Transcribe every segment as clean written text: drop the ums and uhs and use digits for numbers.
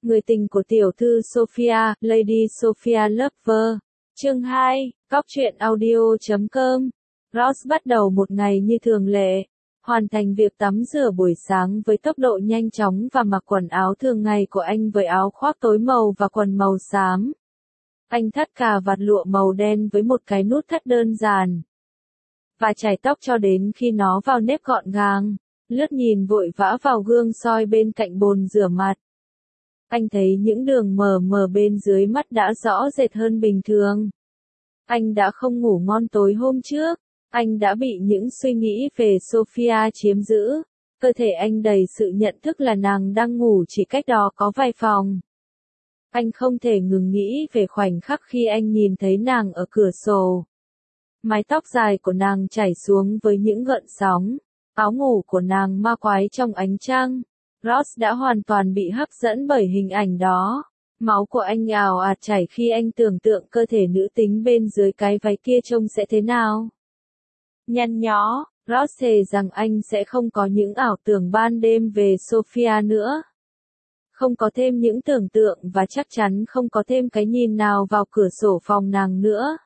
Người tình của tiểu thư Sophia, Lady Sophia Lover. Chương 2, Cóc truyện audio.com. Ross bắt đầu một ngày như thường lệ, hoàn thành việc tắm rửa buổi sáng với tốc độ nhanh chóng và mặc quần áo thường ngày của anh với áo khoác tối màu và quần màu xám. Anh thắt cà vạt lụa màu đen với một cái nút thắt đơn giản. Và chải tóc cho đến khi nó vào nếp gọn gàng, lướt nhìn vội vã vào gương soi bên cạnh bồn rửa mặt. Anh thấy những đường mờ mờ bên dưới mắt đã rõ rệt hơn bình thường. Anh đã không ngủ ngon tối hôm trước, anh đã bị những suy nghĩ về Sophia chiếm giữ. Cơ thể anh đầy sự nhận thức là nàng đang ngủ chỉ cách đó có vài phòng. Anh không thể ngừng nghĩ về khoảnh khắc khi anh nhìn thấy nàng ở cửa sổ. Mái tóc dài của nàng chảy xuống với những gợn sóng, áo ngủ của nàng ma quái trong ánh trăng. Ross đã hoàn toàn bị hấp dẫn bởi hình ảnh đó. Máu của anh ào ạt chảy khi anh tưởng tượng cơ thể nữ tính bên dưới cái váy kia trông sẽ thế nào. Nhăn nhó, Ross thề rằng anh sẽ không có những ảo tưởng ban đêm về Sophia nữa. Không có thêm những tưởng tượng và chắc chắn không có thêm cái nhìn nào vào cửa sổ phòng nàng nữa.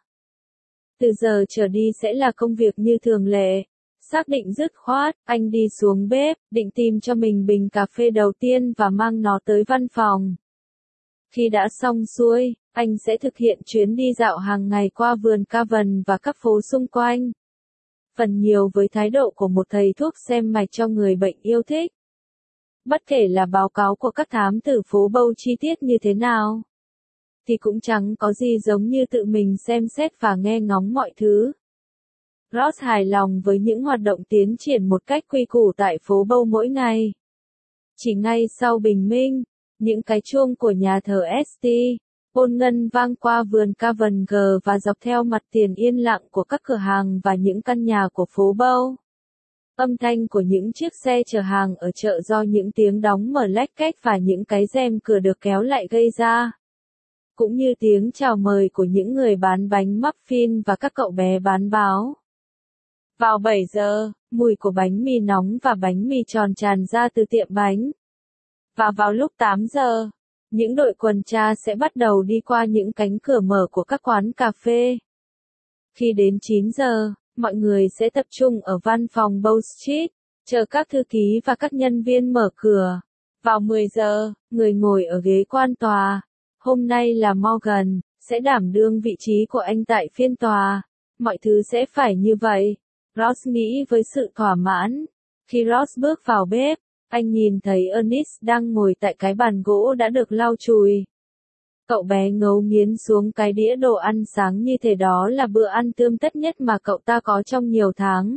Từ giờ trở đi sẽ là công việc như thường lệ. Xác định dứt khoát, anh đi xuống bếp, định tìm cho mình bình cà phê đầu tiên và mang nó tới văn phòng. Khi đã xong xuôi, anh sẽ thực hiện chuyến đi dạo hàng ngày qua vườn Cavan và các phố xung quanh. Phần nhiều với thái độ của một thầy thuốc xem mạch cho người bệnh yêu thích. Bất kể là báo cáo của các thám tử phố Bow chi tiết như thế nào, thì cũng chẳng có gì giống như tự mình xem xét và nghe ngóng mọi thứ. Ross hài lòng với những hoạt động tiến triển một cách quy củ tại phố Bow mỗi ngày. Chỉ ngay sau bình minh, những cái chuông của nhà thờ St. Paul ngân vang qua vườn Cavan G và dọc theo mặt tiền yên lặng của các cửa hàng và những căn nhà của phố Bow. Âm thanh của những chiếc xe chở hàng ở chợ do những tiếng đóng mở lách cách và những cái rèm cửa được kéo lại gây ra. Cũng như tiếng chào mời của những người bán bánh muffin và các cậu bé bán báo. Vào 7 giờ, mùi của bánh mì nóng và bánh mì tròn tràn ra từ tiệm bánh. Và vào lúc 8 giờ, những đội tuần tra sẽ bắt đầu đi qua những cánh cửa mở của các quán cà phê. Khi đến 9 giờ, mọi người sẽ tập trung ở văn phòng Bow Street, chờ các thư ký và các nhân viên mở cửa. Vào 10 giờ, người ngồi ở ghế quan tòa, hôm nay là Morgan, sẽ đảm đương vị trí của anh tại phiên tòa. Mọi thứ sẽ phải như vậy. Ross nghĩ với sự thỏa mãn. Khi Ross bước vào bếp, anh nhìn thấy Ernest đang ngồi tại cái bàn gỗ đã được lau chùi. Cậu bé ngấu nghiến xuống cái đĩa đồ ăn sáng như thể đó là bữa ăn tươm tất nhất mà cậu ta có trong nhiều tháng.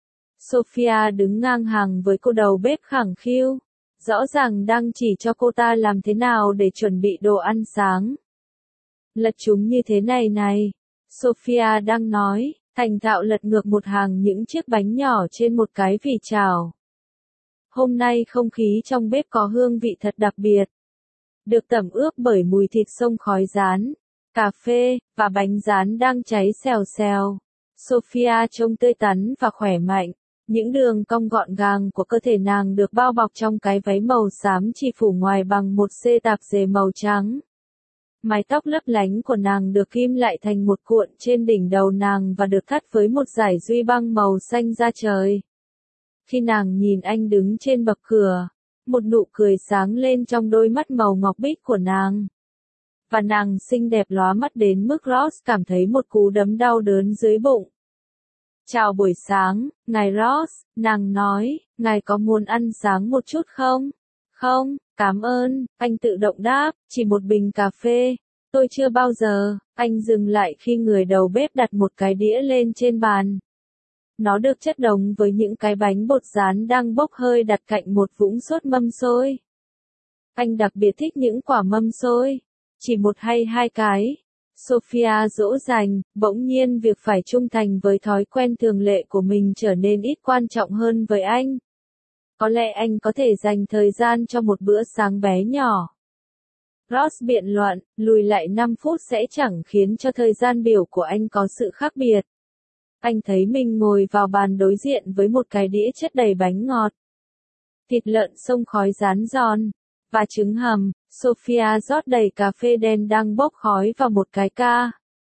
Sophia đứng ngang hàng với cô đầu bếp khẳng khiu, rõ ràng đang chỉ cho cô ta làm thế nào để chuẩn bị đồ ăn sáng. Lật chúng như thế này này, Sophia đang nói, thành thạo lật ngược một hàng những chiếc bánh nhỏ trên một cái vỉ chảo. Hôm nay không khí trong bếp có hương vị thật đặc biệt. Được tẩm ướp bởi mùi thịt xông khói rán, cà phê, và bánh rán đang cháy xèo xèo. Sophia trông tươi tắn và khỏe mạnh. Những đường cong gọn gàng của cơ thể nàng được bao bọc trong cái váy màu xám chỉ phủ ngoài bằng một tạp dề màu trắng. Mái tóc lấp lánh của nàng được ghim lại thành một cuộn trên đỉnh đầu nàng và được thắt với một dải duy băng màu xanh da trời. Khi nàng nhìn anh đứng trên bậc cửa, một nụ cười sáng lên trong đôi mắt màu ngọc bích của nàng. Và nàng xinh đẹp lóa mắt đến mức Ross cảm thấy một cú đấm đau đớn dưới bụng. Chào buổi sáng, ngài Ross, nàng nói, ngài có muốn ăn sáng một chút không? Không, cảm ơn, anh tự động đáp, chỉ một bình cà phê. Tôi chưa bao giờ. Anh dừng lại khi người đầu bếp đặt một cái đĩa lên trên bàn. Nó được chất đống với những cái bánh bột rán đang bốc hơi đặt cạnh một vũng sốt mâm xôi. Anh đặc biệt thích những quả mâm xôi. Chỉ một hay hai cái. Sophia dỗ dành, bỗng nhiên việc phải trung thành với thói quen thường lệ của mình trở nên ít quan trọng hơn với anh. Có lẽ anh có thể dành thời gian cho một bữa sáng bé nhỏ. Ross biện luận, lùi lại 5 phút sẽ chẳng khiến cho thời gian biểu của anh có sự khác biệt. Anh thấy mình ngồi vào bàn đối diện với một cái đĩa chất đầy bánh ngọt. Thịt lợn xông khói rán giòn, và trứng hầm, Sophia rót đầy cà phê đen đang bốc khói vào một cái ca.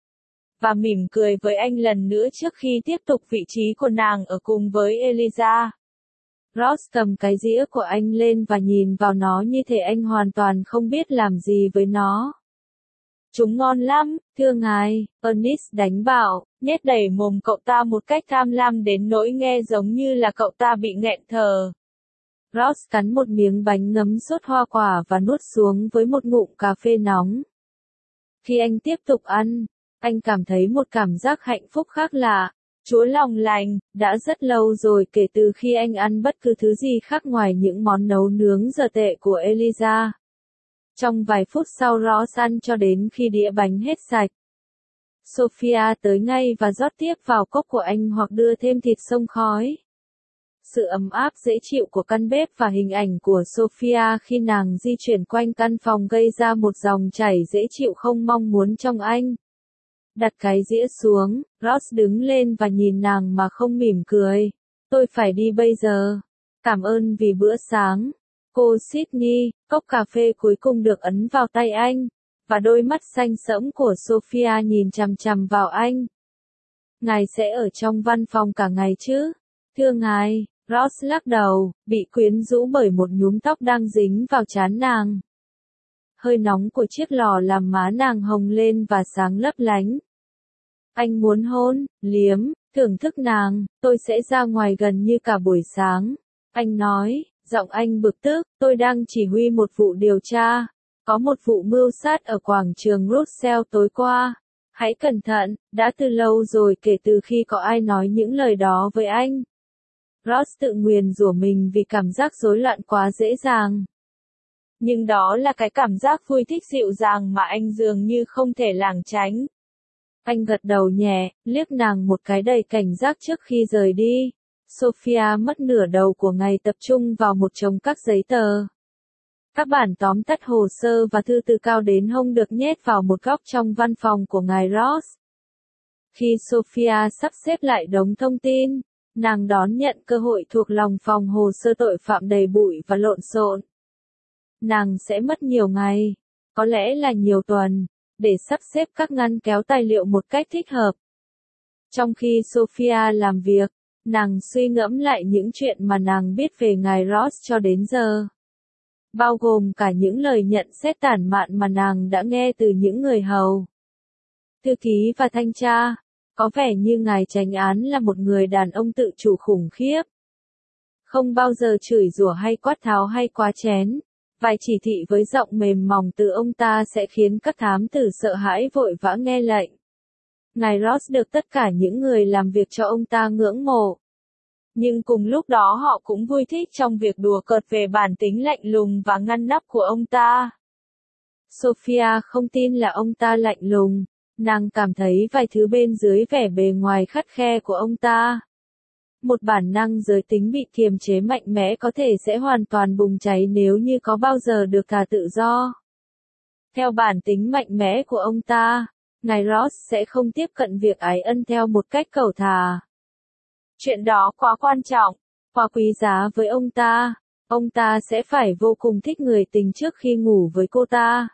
Và mỉm cười với anh lần nữa trước khi tiếp tục vị trí của nàng ở cùng với Eliza. Ross cầm cái dĩa của anh lên và nhìn vào nó như thể anh hoàn toàn không biết làm gì với nó. Chúng ngon lắm, thưa ngài, Ernest đánh bảo, nhét đầy mồm cậu ta một cách tham lam đến nỗi nghe giống như là cậu ta bị nghẹn thở. Ross cắn một miếng bánh ngấm sốt hoa quả và nuốt xuống với một ngụm cà phê nóng. Khi anh tiếp tục ăn, anh cảm thấy một cảm giác hạnh phúc khác lạ. Chúa lòng lành, đã rất lâu rồi kể từ khi anh ăn bất cứ thứ gì khác ngoài những món nấu nướng dở tệ của Eliza. Trong vài phút sau Ross ăn cho đến khi đĩa bánh hết sạch. Sophia tới ngay và rót tiếp vào cốc của anh hoặc đưa thêm thịt xông khói. Sự ấm áp dễ chịu của căn bếp và hình ảnh của Sophia khi nàng di chuyển quanh căn phòng gây ra một dòng chảy dễ chịu không mong muốn trong anh. Đặt cái dĩa xuống, Ross đứng lên và nhìn nàng mà không mỉm cười. Tôi phải đi bây giờ. Cảm ơn vì bữa sáng. Cô Sydney, cốc cà phê cuối cùng được ấn vào tay anh, và đôi mắt xanh sẫm của Sophia nhìn chằm chằm vào anh. Ngài sẽ ở trong văn phòng cả ngày chứ? Thưa ngài, Ross lắc đầu, bị quyến rũ bởi một nhúm tóc đang dính vào trán nàng. Hơi nóng của chiếc lò làm má nàng hồng lên và sáng lấp lánh. Anh muốn hôn, liếm, thưởng thức nàng, tôi sẽ ra ngoài gần như cả buổi sáng. Anh nói, giọng anh bực tức, tôi đang chỉ huy một vụ điều tra. Có một vụ mưu sát ở quảng trường Russell tối qua. Hãy cẩn thận, đã từ lâu rồi kể từ khi có ai nói những lời đó với anh. Ross tự nguyền rủa mình vì cảm giác rối loạn quá dễ dàng. Nhưng đó là cái cảm giác vui thích dịu dàng mà anh dường như không thể lảng tránh. Anh gật đầu nhẹ, liếc nàng một cái đầy cảnh giác trước khi rời đi. Sophia mất nửa đầu của ngày tập trung vào một chồng các giấy tờ. Các bản tóm tắt hồ sơ và thư từ cao đến hông được nhét vào một góc trong văn phòng của ngài Ross. Khi Sophia sắp xếp lại đống thông tin, nàng đón nhận cơ hội thuộc lòng phòng hồ sơ tội phạm đầy bụi và lộn xộn. Nàng sẽ mất nhiều ngày, có lẽ là nhiều tuần, để sắp xếp các ngăn kéo tài liệu một cách thích hợp. Trong khi Sophia làm việc, nàng suy ngẫm lại những chuyện mà nàng biết về ngài Ross cho đến giờ. Bao gồm cả những lời nhận xét tản mạn mà nàng đã nghe từ những người hầu, thư ký và thanh tra. Có vẻ như ngài chánh án là một người đàn ông tự chủ khủng khiếp. Không bao giờ chửi rủa hay quát tháo hay quá chén. Vài chỉ thị với giọng mềm mỏng từ ông ta sẽ khiến các thám tử sợ hãi vội vã nghe lệnh. Ngài Ross được tất cả những người làm việc cho ông ta ngưỡng mộ. Nhưng cùng lúc đó họ cũng vui thích trong việc đùa cợt về bản tính lạnh lùng và ngăn nắp của ông ta. Sophia không tin là ông ta lạnh lùng. Nàng cảm thấy vài thứ bên dưới vẻ bề ngoài khắt khe của ông ta. Một bản năng giới tính bị kiềm chế mạnh mẽ có thể sẽ hoàn toàn bùng cháy nếu như có bao giờ được thả tự do. Theo bản tính mạnh mẽ của ông ta, ngài Ross sẽ không tiếp cận việc ái ân theo một cách cẩu thả. Chuyện đó quá quan trọng, quá quý giá với ông ta. Ông ta sẽ phải vô cùng thích người tình trước khi ngủ với cô ta.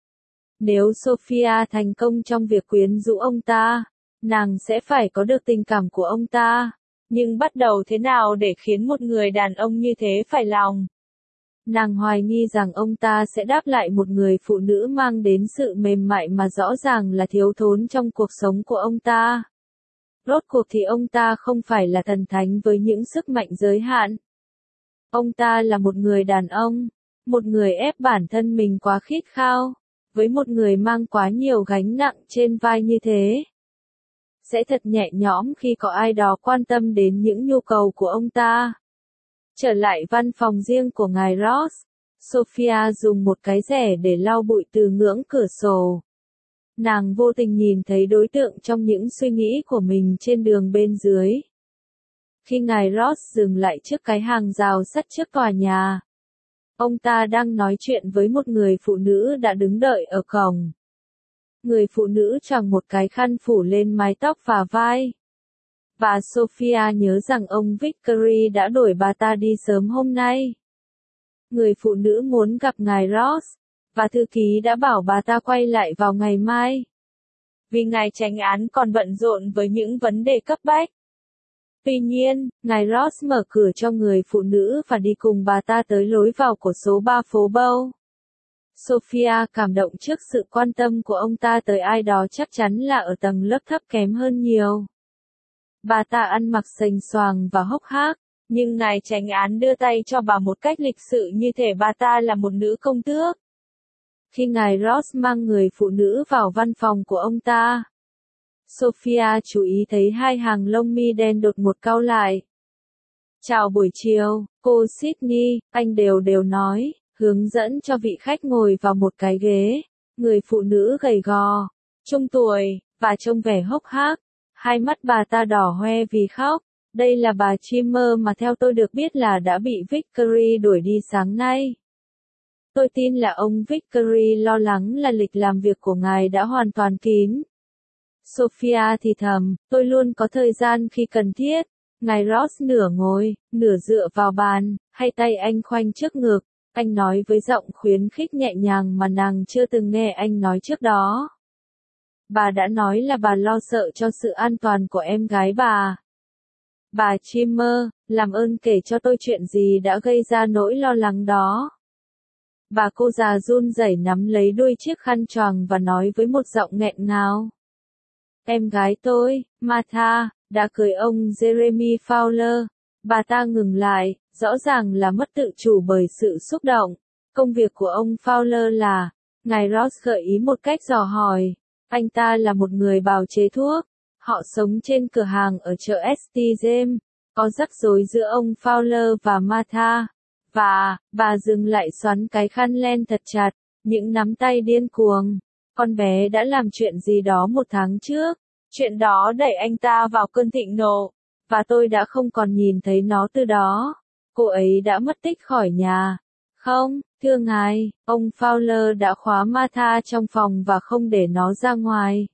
Nếu Sophia thành công trong việc quyến rũ ông ta, nàng sẽ phải có được tình cảm của ông ta. Nhưng bắt đầu thế nào để khiến một người đàn ông như thế phải lòng? Nàng hoài nghi rằng ông ta sẽ đáp lại một người phụ nữ mang đến sự mềm mại mà rõ ràng là thiếu thốn trong cuộc sống của ông ta. Rốt cuộc thì ông ta không phải là thần thánh với những sức mạnh giới hạn. Ông ta là một người đàn ông, một người ép bản thân mình quá khít khao. Với một người mang quá nhiều gánh nặng trên vai như thế, sẽ thật nhẹ nhõm khi có ai đó quan tâm đến những nhu cầu của ông ta. Trở lại văn phòng riêng của ngài Ross, Sophia dùng một cái rẻ để lau bụi từ ngưỡng cửa sổ. Nàng vô tình nhìn thấy đối tượng trong những suy nghĩ của mình trên đường bên dưới. Khi ngài Ross dừng lại trước cái hàng rào sắt trước tòa nhà, ông ta đang nói chuyện với một người phụ nữ đã đứng đợi ở cổng. Người phụ nữ choàng một cái khăn phủ lên mái tóc và vai. Và Sophia nhớ rằng ông Vickery đã đuổi bà ta đi sớm hôm nay. Người phụ nữ muốn gặp ngài Ross, và thư ký đã bảo bà ta quay lại vào ngày mai. Vì ngài chánh án còn bận rộn với những vấn đề cấp bách. Tuy nhiên, ngài Ross mở cửa cho người phụ nữ và đi cùng bà ta tới lối vào của số 3 phố Bow. Sophia cảm động trước sự quan tâm của ông ta tới ai đó chắc chắn là ở tầng lớp thấp kém hơn nhiều. Bà ta ăn mặc sành xoàng và hốc hác, nhưng ngài chánh án đưa tay cho bà một cách lịch sự như thể bà ta là một nữ công tước. Khi ngài Ross mang người phụ nữ vào văn phòng của ông ta, Sophia chú ý thấy hai hàng lông mi đen đột ngột cau lại. Chào buổi chiều, cô Sydney, anh đều nói, hướng dẫn cho vị khách ngồi vào một cái ghế. Người phụ nữ gầy gò, trung tuổi, và trông vẻ hốc hác. Hai mắt bà ta đỏ hoe vì khóc. Đây là bà Chimmer mà theo tôi được biết là đã bị Vickery đuổi đi sáng nay. Tôi tin là ông Vickery lo lắng là lịch làm việc của ngài đã hoàn toàn kín. Sophia thì thầm, tôi luôn có thời gian khi cần thiết. Ngài Ross nửa ngồi, nửa dựa vào bàn, hai tay anh khoanh trước ngực. Anh nói với giọng khuyến khích nhẹ nhàng mà nàng chưa từng nghe anh nói trước đó. Bà đã nói là bà lo sợ cho sự an toàn của em gái bà. Bà Chimmer, làm ơn kể cho tôi chuyện gì đã gây ra nỗi lo lắng đó. Bà cô già run rẩy nắm lấy đuôi chiếc khăn choàng và nói với một giọng nghẹn ngào. Em gái tôi, Martha, đã cưới ông Jeremy Fowler. Bà ta ngừng lại, rõ ràng là mất tự chủ bởi sự xúc động. Công việc của ông Fowler là, ngài Ross gợi ý một cách dò hỏi. Anh ta là một người bào chế thuốc. Họ sống trên cửa hàng ở chợ St. James. Có rắc rối giữa ông Fowler và Martha. Và, bà dừng lại xoắn cái khăn len thật chặt, những nắm tay điên cuồng. Con bé đã làm chuyện gì đó một tháng trước. Chuyện đó đẩy anh ta vào cơn thịnh nộ. Và tôi đã không còn nhìn thấy nó từ đó. Cô ấy đã mất tích khỏi nhà. Không, thưa ngài, ông Fowler đã khóa Martha trong phòng và không để nó ra ngoài.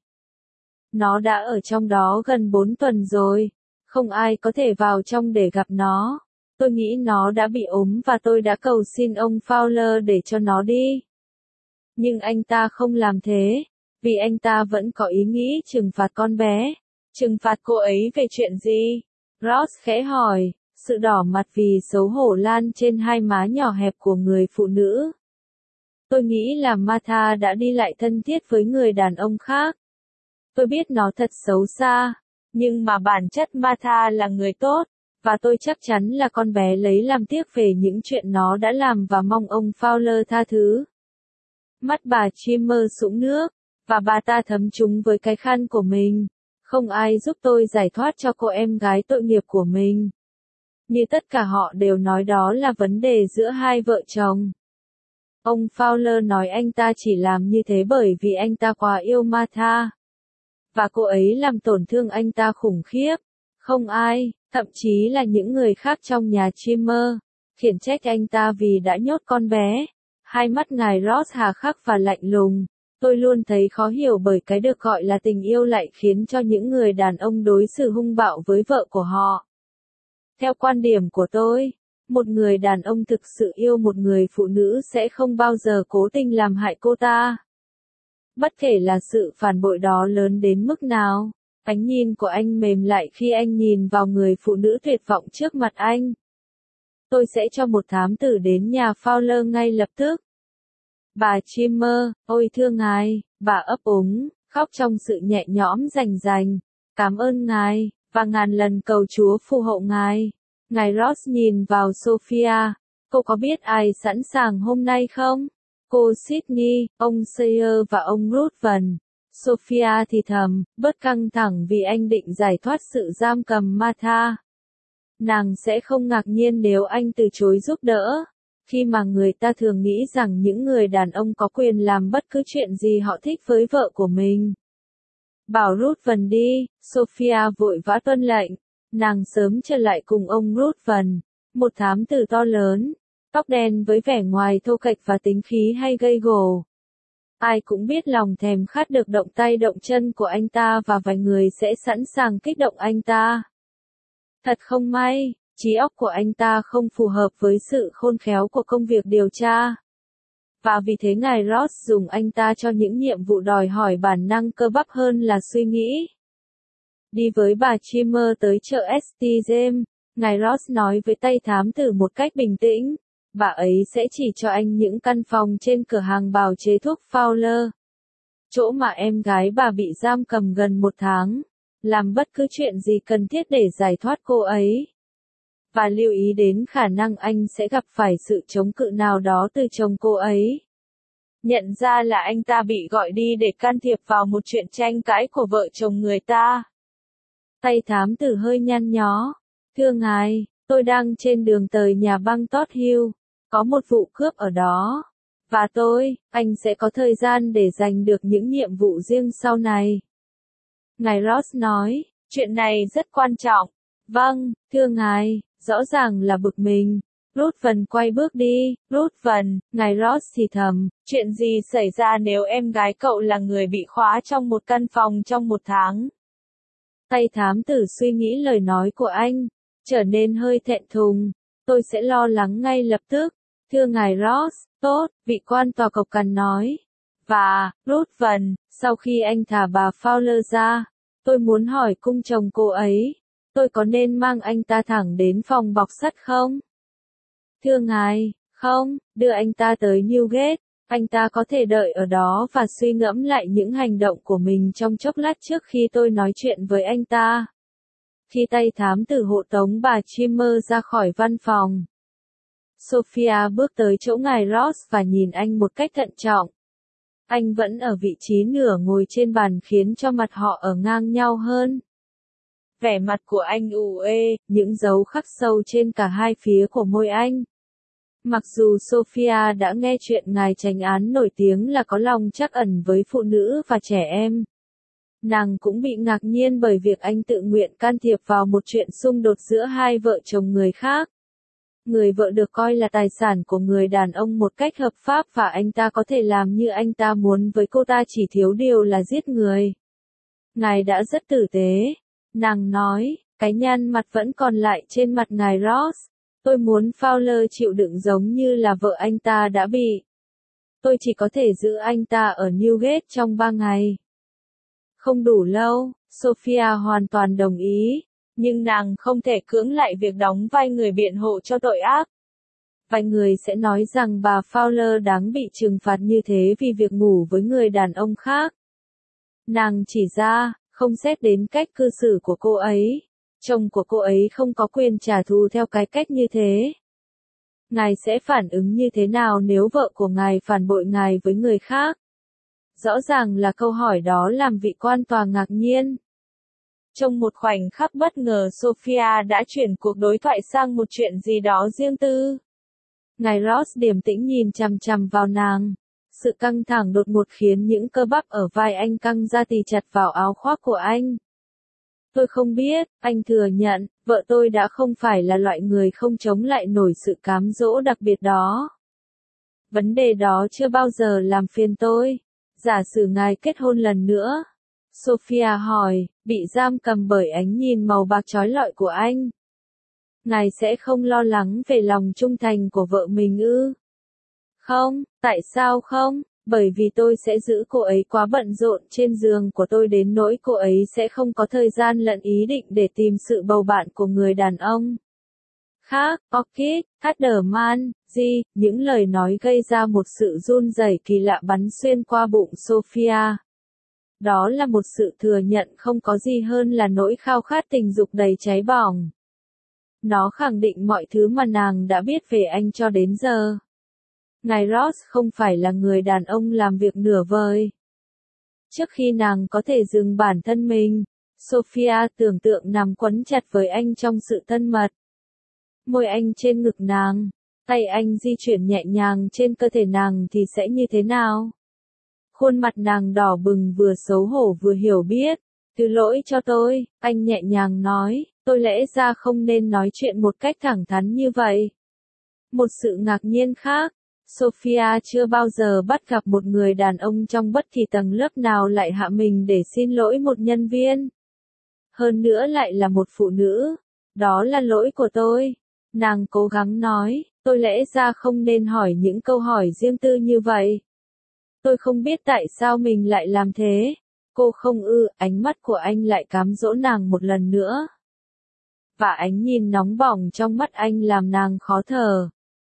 Nó đã ở trong đó gần 4 tuần rồi. Không ai có thể vào trong để gặp nó. Tôi nghĩ nó đã bị ốm và tôi đã cầu xin ông Fowler để cho nó đi. Nhưng anh ta không làm thế, vì anh ta vẫn có ý nghĩ trừng phạt con bé. Trừng phạt cô ấy về chuyện gì? Ross khẽ hỏi, sự đỏ mặt vì xấu hổ lan trên hai má nhỏ hẹp của người phụ nữ. Tôi nghĩ là Martha đã đi lại thân thiết với người đàn ông khác. Tôi biết nó thật xấu xa, nhưng mà bản chất Martha là người tốt, và tôi chắc chắn là con bé lấy làm tiếc về những chuyện nó đã làm và mong ông Fowler tha thứ. Mắt bà Chimmer sũng nước, và bà ta thấm trúng với cái khăn của mình. Không ai giúp tôi giải thoát cho cô em gái tội nghiệp của mình. Như tất cả họ đều nói đó là vấn đề giữa hai vợ chồng. Ông Fowler nói anh ta chỉ làm như thế bởi vì anh ta quá yêu Martha. Và cô ấy làm tổn thương anh ta khủng khiếp. Không ai, thậm chí là những người khác trong nhà Chimmer, khiển trách anh ta vì đã nhốt con bé. Hai mắt ngài Ross hà khắc và lạnh lùng. Tôi luôn thấy khó hiểu bởi cái được gọi là tình yêu lại khiến cho những người đàn ông đối xử hung bạo với vợ của họ. Theo quan điểm của tôi, một người đàn ông thực sự yêu một người phụ nữ sẽ không bao giờ cố tình làm hại cô ta. Bất kể là sự phản bội đó lớn đến mức nào, ánh nhìn của anh mềm lại khi anh nhìn vào người phụ nữ tuyệt vọng trước mặt anh. Tôi sẽ cho một thám tử đến nhà Fowler ngay lập tức. Bà Chimmer, ôi thưa ngài, bà ấp úng, khóc trong sự nhẹ nhõm rành rành. Cảm ơn ngài, và ngàn lần cầu Chúa phù hộ ngài. Ngài Ross nhìn vào Sophia. Cô có biết ai sẵn sàng hôm nay không? Cô Sydney, ông Sayer và ông Ruthven. Sophia thì thầm, bớt căng thẳng vì anh định giải thoát sự giam cầm Martha. Nàng sẽ không ngạc nhiên nếu anh từ chối giúp đỡ. Khi mà người ta thường nghĩ rằng những người đàn ông có quyền làm bất cứ chuyện gì họ thích với vợ của mình. Bảo Ruthven đi, Sophia vội vã tuân lệnh. Nàng sớm trở lại cùng ông Ruthven, một thám tử to lớn, tóc đen với vẻ ngoài thô kệch và tính khí hay gây gổ. Ai cũng biết lòng thèm khát được động tay động chân của anh ta và vài người sẽ sẵn sàng kích động anh ta. Thật không may, trí óc của anh ta không phù hợp với sự khôn khéo của công việc điều tra. Và vì thế ngài Ross dùng anh ta cho những nhiệm vụ đòi hỏi bản năng cơ bắp hơn là suy nghĩ. Đi với bà Chimmer tới chợ St. James, ngài Ross nói với tay thám tử một cách bình tĩnh. Bà ấy sẽ chỉ cho anh những căn phòng trên cửa hàng bào chế thuốc Fowler. Chỗ mà em gái bà bị giam cầm gần 1 tháng. Làm bất cứ chuyện gì cần thiết để giải thoát cô ấy. Và lưu ý đến khả năng anh sẽ gặp phải sự chống cự nào đó từ chồng cô ấy. Nhận ra là anh ta bị gọi đi để can thiệp vào một chuyện tranh cãi của vợ chồng người ta. Tay thám tử hơi nhăn nhó. Thưa ngài, tôi đang trên đường tới nhà băng Todd Hill. Có một vụ cướp ở đó. Và anh sẽ có thời gian để giành được những nhiệm vụ riêng sau này. Ngài Ross nói, chuyện này rất quan trọng. Vâng, thưa ngài, rõ ràng là bực mình. Ruthven quay bước đi. Ruthven, ngài Ross thì thầm, chuyện gì xảy ra nếu em gái cậu là người bị khóa trong một căn phòng trong 1 tháng? Tay thám tử suy nghĩ lời nói của anh, trở nên hơi thẹn thùng. Tôi sẽ lo lắng ngay lập tức. Thưa ngài Ross, tốt, vị quan tòa cộc cằn nói. Và, Ruthven, sau khi anh thả bà Fowler ra, tôi muốn hỏi cung chồng cô ấy, tôi có nên mang anh ta thẳng đến phòng bọc sắt không? Thưa ngài, không, đưa anh ta tới Newgate, anh ta có thể đợi ở đó và suy ngẫm lại những hành động của mình trong chốc lát trước khi tôi nói chuyện với anh ta. Khi tay thám tử hộ tống bà Chimmer ra khỏi văn phòng, Sophia bước tới chỗ ngài Ross và nhìn anh một cách thận trọng. Anh vẫn ở vị trí nửa ngồi trên bàn khiến cho mặt họ ở ngang nhau hơn. Vẻ mặt của anh u uê, những dấu khắc sâu trên cả hai phía của môi anh. Mặc dù Sophia đã nghe chuyện ngài chánh án nổi tiếng là có lòng trắc ẩn với phụ nữ và trẻ em, nàng cũng bị ngạc nhiên bởi việc anh tự nguyện can thiệp vào một chuyện xung đột giữa hai vợ chồng người khác. Người vợ được coi là tài sản của người đàn ông một cách hợp pháp và anh ta có thể làm như anh ta muốn với cô ta, chỉ thiếu điều là giết người. Ngài đã rất tử tế, nàng nói, cái nhăn mặt vẫn còn lại trên mặt ngài Ross. Tôi muốn Fowler chịu đựng giống như là vợ anh ta đã bị. Tôi chỉ có thể giữ anh ta ở Newgate trong 3 ngày. Không đủ lâu, Sophia hoàn toàn đồng ý. Nhưng nàng không thể cưỡng lại việc đóng vai người biện hộ cho tội ác. Vài người sẽ nói rằng bà Fowler đáng bị trừng phạt như thế vì việc ngủ với người đàn ông khác. Nàng chỉ ra, không xét đến cách cư xử của cô ấy, chồng của cô ấy không có quyền trả thù theo cái cách như thế. Ngài sẽ phản ứng như thế nào nếu vợ của ngài phản bội ngài với người khác? Rõ ràng là câu hỏi đó làm vị quan tòa ngạc nhiên. Trong một khoảnh khắc bất ngờ, Sophia đã chuyển cuộc đối thoại sang một chuyện gì đó riêng tư. Ngài Ross điềm tĩnh nhìn chằm chằm vào nàng. Sự căng thẳng đột ngột khiến những cơ bắp ở vai anh căng ra tì chặt vào áo khoác của anh. Tôi không biết, anh thừa nhận, vợ tôi đã không phải là loại người không chống lại nổi sự cám dỗ đặc biệt đó. Vấn đề đó chưa bao giờ làm phiền tôi. Giả sử ngài kết hôn lần nữa. Sophia hỏi, bị giam cầm bởi ánh nhìn màu bạc chói lọi của anh. Ngài sẽ không lo lắng về lòng trung thành của vợ mình ư? Không, tại sao không? Bởi vì tôi sẽ giữ cô ấy quá bận rộn trên giường của tôi đến nỗi cô ấy sẽ không có thời gian lẫn ý định để tìm sự bầu bạn của người đàn ông khác. Orchid, Haderman, những lời nói gây ra một sự run rẩy kỳ lạ bắn xuyên qua bụng Sophia. Đó là một sự thừa nhận không có gì hơn là nỗi khao khát tình dục đầy cháy bỏng. Nó khẳng định mọi thứ mà nàng đã biết về anh cho đến giờ. Ngài Ross không phải là người đàn ông làm việc nửa vời. Trước khi nàng có thể dừng bản thân mình, Sophia tưởng tượng nằm quấn chặt với anh trong sự thân mật. Môi anh trên ngực nàng, tay anh di chuyển nhẹ nhàng trên cơ thể nàng thì sẽ như thế nào? Khuôn mặt nàng đỏ bừng, vừa xấu hổ vừa hiểu biết. Thứ lỗi cho tôi, anh nhẹ nhàng nói, tôi lẽ ra không nên nói chuyện một cách thẳng thắn như vậy. Một sự ngạc nhiên khác, Sophia chưa bao giờ bắt gặp một người đàn ông trong bất kỳ tầng lớp nào lại hạ mình để xin lỗi một nhân viên. Hơn nữa lại là một phụ nữ. Đó là lỗi của tôi. Nàng cố gắng nói, Tôi lẽ ra không nên hỏi những câu hỏi riêng tư như vậy. Tôi không biết tại sao mình lại làm thế. Cô không ư, ánh mắt của anh lại cám dỗ nàng một lần nữa. Và ánh nhìn nóng bỏng trong mắt anh làm nàng khó thở.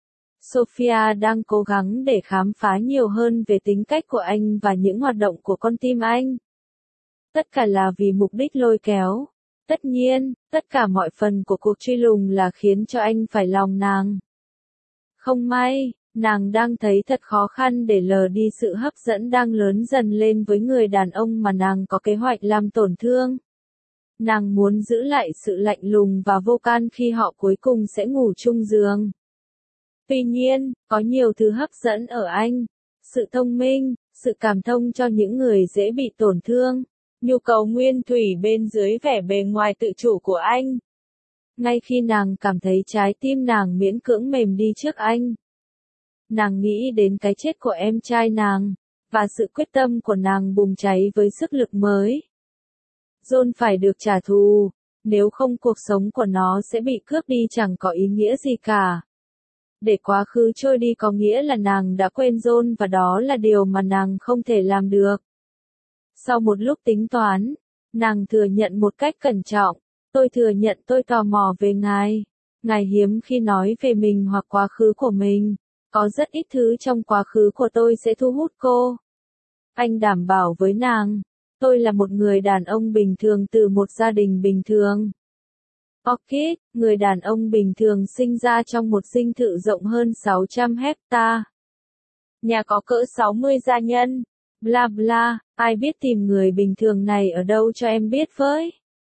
Sophia đang cố gắng để khám phá nhiều hơn về tính cách của anh và những hoạt động của con tim anh. Tất cả là vì mục đích lôi kéo. Tất nhiên, tất cả mọi phần của cuộc truy lùng là khiến cho anh phải lòng nàng. Không may, nàng đang thấy thật khó khăn để lờ đi sự hấp dẫn đang lớn dần lên với người đàn ông mà nàng có kế hoạch làm tổn thương. Nàng muốn giữ lại sự lạnh lùng và vô can khi họ cuối cùng sẽ ngủ chung giường. Tuy nhiên, có nhiều thứ hấp dẫn ở anh. Sự thông minh, sự cảm thông cho những người dễ bị tổn thương. Nhu cầu nguyên thủy bên dưới vẻ bề ngoài tự chủ của anh. Ngay khi nàng cảm thấy trái tim nàng miễn cưỡng mềm đi trước anh. Nàng nghĩ đến cái chết của em trai nàng, và sự quyết tâm của nàng bùng cháy với sức lực mới. John phải được trả thù, nếu không cuộc sống của nó sẽ bị cướp đi chẳng có ý nghĩa gì cả. Để quá khứ trôi đi có nghĩa là nàng đã quên John và đó là điều mà nàng không thể làm được. Sau một lúc tính toán, nàng thừa nhận một cách cẩn trọng, tôi thừa nhận tôi tò mò về ngài. Ngài hiếm khi nói về mình hoặc quá khứ của mình. Có rất ít thứ trong quá khứ của tôi sẽ thu hút cô. Anh đảm bảo với nàng, tôi là một người đàn ông bình thường từ một gia đình bình thường. Orchid, người đàn ông bình thường sinh ra trong một dinh thự rộng hơn 600 hecta. Nhà có cỡ 60 gia nhân. Bla bla, ai biết tìm người bình thường này ở đâu cho em biết với.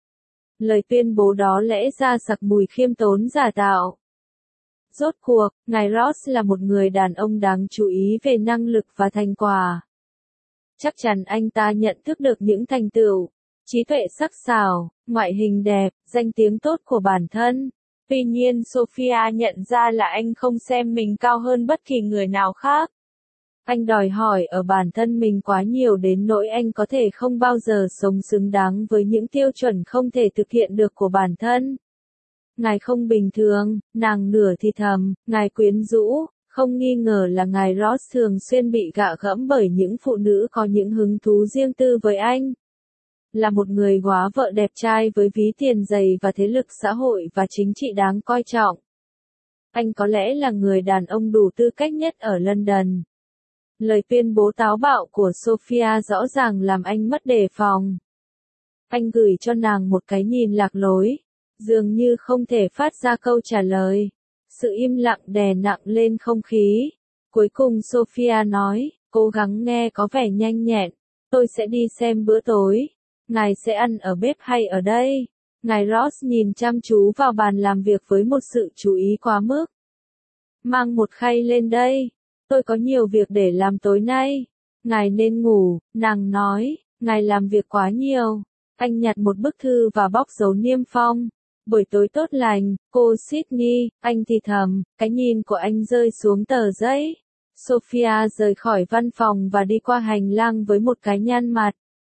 Lời tuyên bố đó lẽ ra sặc mùi khiêm tốn giả tạo. Rốt cuộc, ngài Ross là một người đàn ông đáng chú ý về năng lực và thành quả. Chắc chắn anh ta nhận thức được những thành tựu, trí tuệ sắc sảo, ngoại hình đẹp, danh tiếng tốt của bản thân. Tuy nhiên Sophia nhận ra là anh không xem mình cao hơn bất kỳ người nào khác. Anh đòi hỏi ở bản thân mình quá nhiều đến nỗi anh có thể không bao giờ sống xứng đáng với những tiêu chuẩn không thể thực hiện được của bản thân. Ngài không bình thường, nàng nửa thì thầm, ngài quyến rũ, không nghi ngờ là ngài Ross thường xuyên bị gạ gẫm bởi những phụ nữ có những hứng thú riêng tư với anh. Là một người góa vợ đẹp trai với ví tiền dày và thế lực xã hội và chính trị đáng coi trọng. Anh có lẽ là người đàn ông đủ tư cách nhất ở London. Lời tuyên bố táo bạo của Sophia rõ ràng làm anh mất đề phòng. Anh gửi cho nàng một cái nhìn lạc lối, dường như không thể phát ra câu trả lời. Sự im lặng đè nặng lên không khí. Cuối cùng Sophia nói, cố gắng nghe có vẻ nhanh nhẹn. Tôi sẽ đi xem bữa tối. Ngài sẽ ăn ở bếp hay ở đây? Ngài Ross nhìn chăm chú vào bàn làm việc với một sự chú ý quá mức. Mang một khay lên đây. Tôi có nhiều việc để làm tối nay. Ngài nên ngủ, nàng nói, ngài làm việc quá nhiều. Anh nhặt một bức thư và bóc dấu niêm phong. Buổi tối tốt lành, cô Sydney, anh thì thầm, cái nhìn của anh rơi xuống tờ giấy. Sophia rời khỏi văn phòng và đi qua hành lang với một cái nhăn mặt.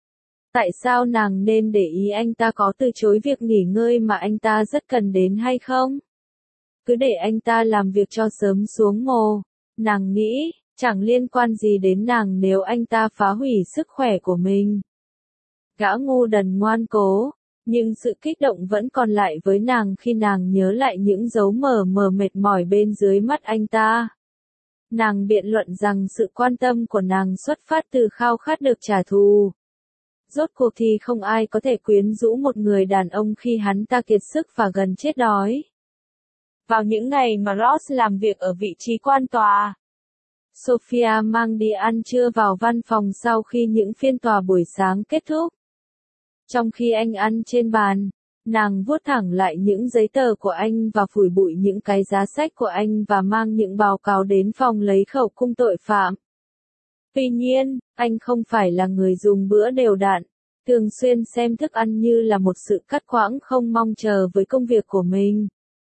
Tại sao nàng nên để ý anh ta có từ chối việc nghỉ ngơi mà anh ta rất cần đến hay không? Cứ để anh ta làm việc cho sớm xuống mồ. Nàng nghĩ, chẳng liên quan gì đến nàng nếu anh ta phá hủy sức khỏe của mình. Gã ngu đần ngoan cố, nhưng sự kích động vẫn còn lại với nàng khi nàng nhớ lại những dấu mờ mệt mỏi bên dưới mắt anh ta. Nàng biện luận rằng sự quan tâm của nàng xuất phát từ khao khát được trả thù. Rốt cuộc thì không ai có thể quyến rũ một người đàn ông khi hắn ta kiệt sức và gần chết đói. Vào những ngày mà Ross làm việc ở vị trí quan tòa, Sophia mang đi ăn trưa vào văn phòng sau khi những phiên tòa buổi sáng kết thúc. Trong khi anh ăn trên bàn, nàng vuốt thẳng lại những giấy tờ của anh và phủi bụi những cái giá sách của anh và mang những báo cáo đến phòng lấy khẩu cung tội phạm. Tuy nhiên, anh không phải là người dùng bữa đều đặn, thường xuyên xem thức ăn như là một sự cắt quãng không mong chờ với công việc của mình.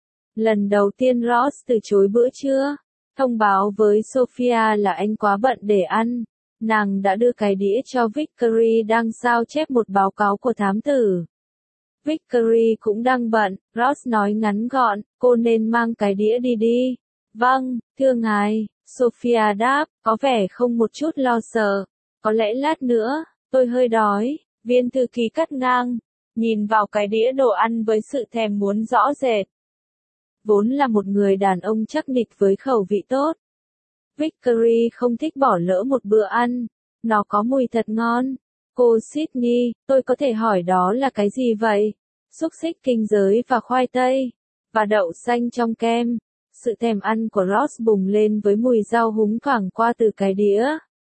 Lần đầu tiên Ross từ chối bữa trưa, thông báo với Sophia là anh quá bận để ăn. Nàng đã đưa cái đĩa cho Vickery đang sao chép một báo cáo của thám tử. Vickery cũng đang bận, Ross nói ngắn gọn, cô nên mang cái đĩa đi đi. Vâng, thưa ngài, Sophia đáp, có vẻ không một chút lo sợ. Có lẽ lát nữa, tôi hơi đói. Viên thư ký cắt ngang, nhìn vào cái đĩa đồ ăn với sự thèm muốn rõ rệt. Vốn là một người đàn ông chắc nịch với khẩu vị tốt. Vickery không thích bỏ lỡ một bữa ăn. Nó có mùi thật ngon. Cô Sydney, tôi có thể hỏi đó là cái gì vậy? Xúc xích kinh giới và khoai tây. Và đậu xanh trong kem. Sự thèm ăn của Ross bùng lên với mùi rau húng thoảng qua từ cái đĩa.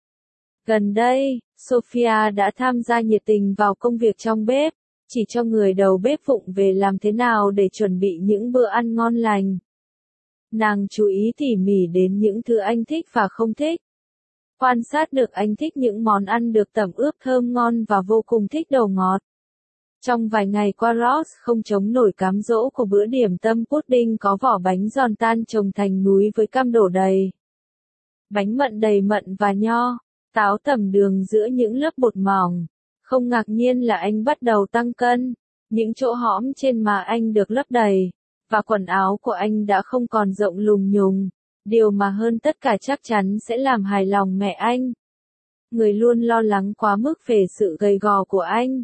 Gần đây, Sophia đã tham gia nhiệt tình vào công việc trong bếp, chỉ cho người đầu bếp vụng về làm thế nào để chuẩn bị những bữa ăn ngon lành. Nàng chú ý tỉ mỉ đến những thứ anh thích và không thích. Quan sát được anh thích những món ăn được tẩm ướp thơm ngon và vô cùng thích đồ ngọt. Trong vài ngày qua Ross không chống nổi cám dỗ của bữa điểm tâm pudding có vỏ bánh giòn tan chồng thành núi với cam đổ đầy. Bánh mận đầy mận và nho, táo tẩm đường giữa những lớp bột mỏng. Không ngạc nhiên là anh bắt đầu tăng cân. Những chỗ hõm trên má anh được lấp đầy. Và quần áo của anh đã không còn rộng lùng nhùng. Điều mà hơn tất cả chắc chắn sẽ làm hài lòng mẹ anh. Người luôn lo lắng quá mức về sự gầy gò của anh.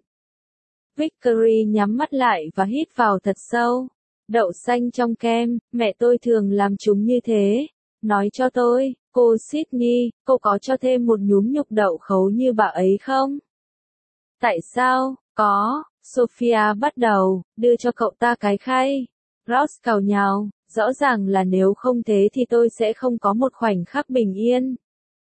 Vickery nhắm mắt lại và hít vào thật sâu. Đậu xanh trong kem, mẹ tôi thường làm chúng như thế. Nói cho tôi, cô Sydney, cô có cho thêm một nhúm nhục đậu khấu như bà ấy không? Tại sao? Có, Sophia bắt đầu, đưa cho cậu ta cái khay. Ross càu nhàu, rõ ràng là nếu không thế thì tôi sẽ không có một khoảnh khắc bình yên.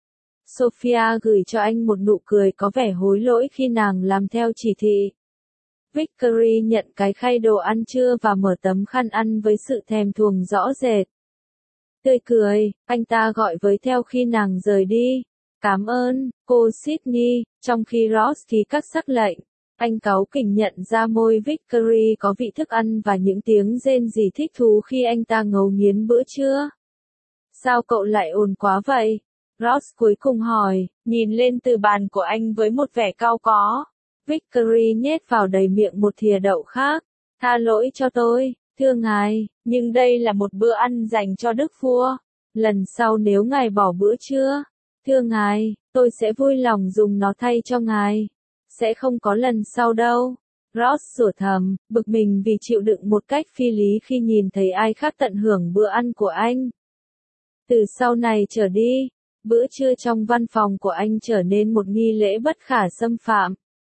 Sophia gửi cho anh một nụ cười có vẻ hối lỗi khi nàng làm theo chỉ thị. Vickery nhận cái khay đồ ăn trưa và mở tấm khăn ăn với sự thèm thuồng rõ rệt. Tươi cười, anh ta gọi với theo khi nàng rời đi. Cảm ơn, cô Sydney, trong khi Ross ký các sắc lệnh. Anh cáu kỉnh nhận ra môi Vickery có vị thức ăn và những tiếng rên rỉ thích thú khi anh ta ngấu nghiến bữa trưa. Sao cậu lại ồn quá vậy? Ross cuối cùng hỏi, nhìn lên từ bàn của anh với một vẻ cau có. Vickery nhét vào đầy miệng một thìa đậu khác. Tha lỗi cho tôi, thưa ngài, nhưng đây là một bữa ăn dành cho đức vua. Lần sau nếu ngài bỏ bữa trưa, thưa ngài, tôi sẽ vui lòng dùng nó thay cho ngài. Sẽ không có lần sau đâu. Ross sủa thầm, bực mình vì chịu đựng một cách phi lý khi nhìn thấy ai khác tận hưởng bữa ăn của anh. Từ sau này trở đi, bữa trưa trong văn phòng của anh trở nên một nghi lễ bất khả xâm phạm.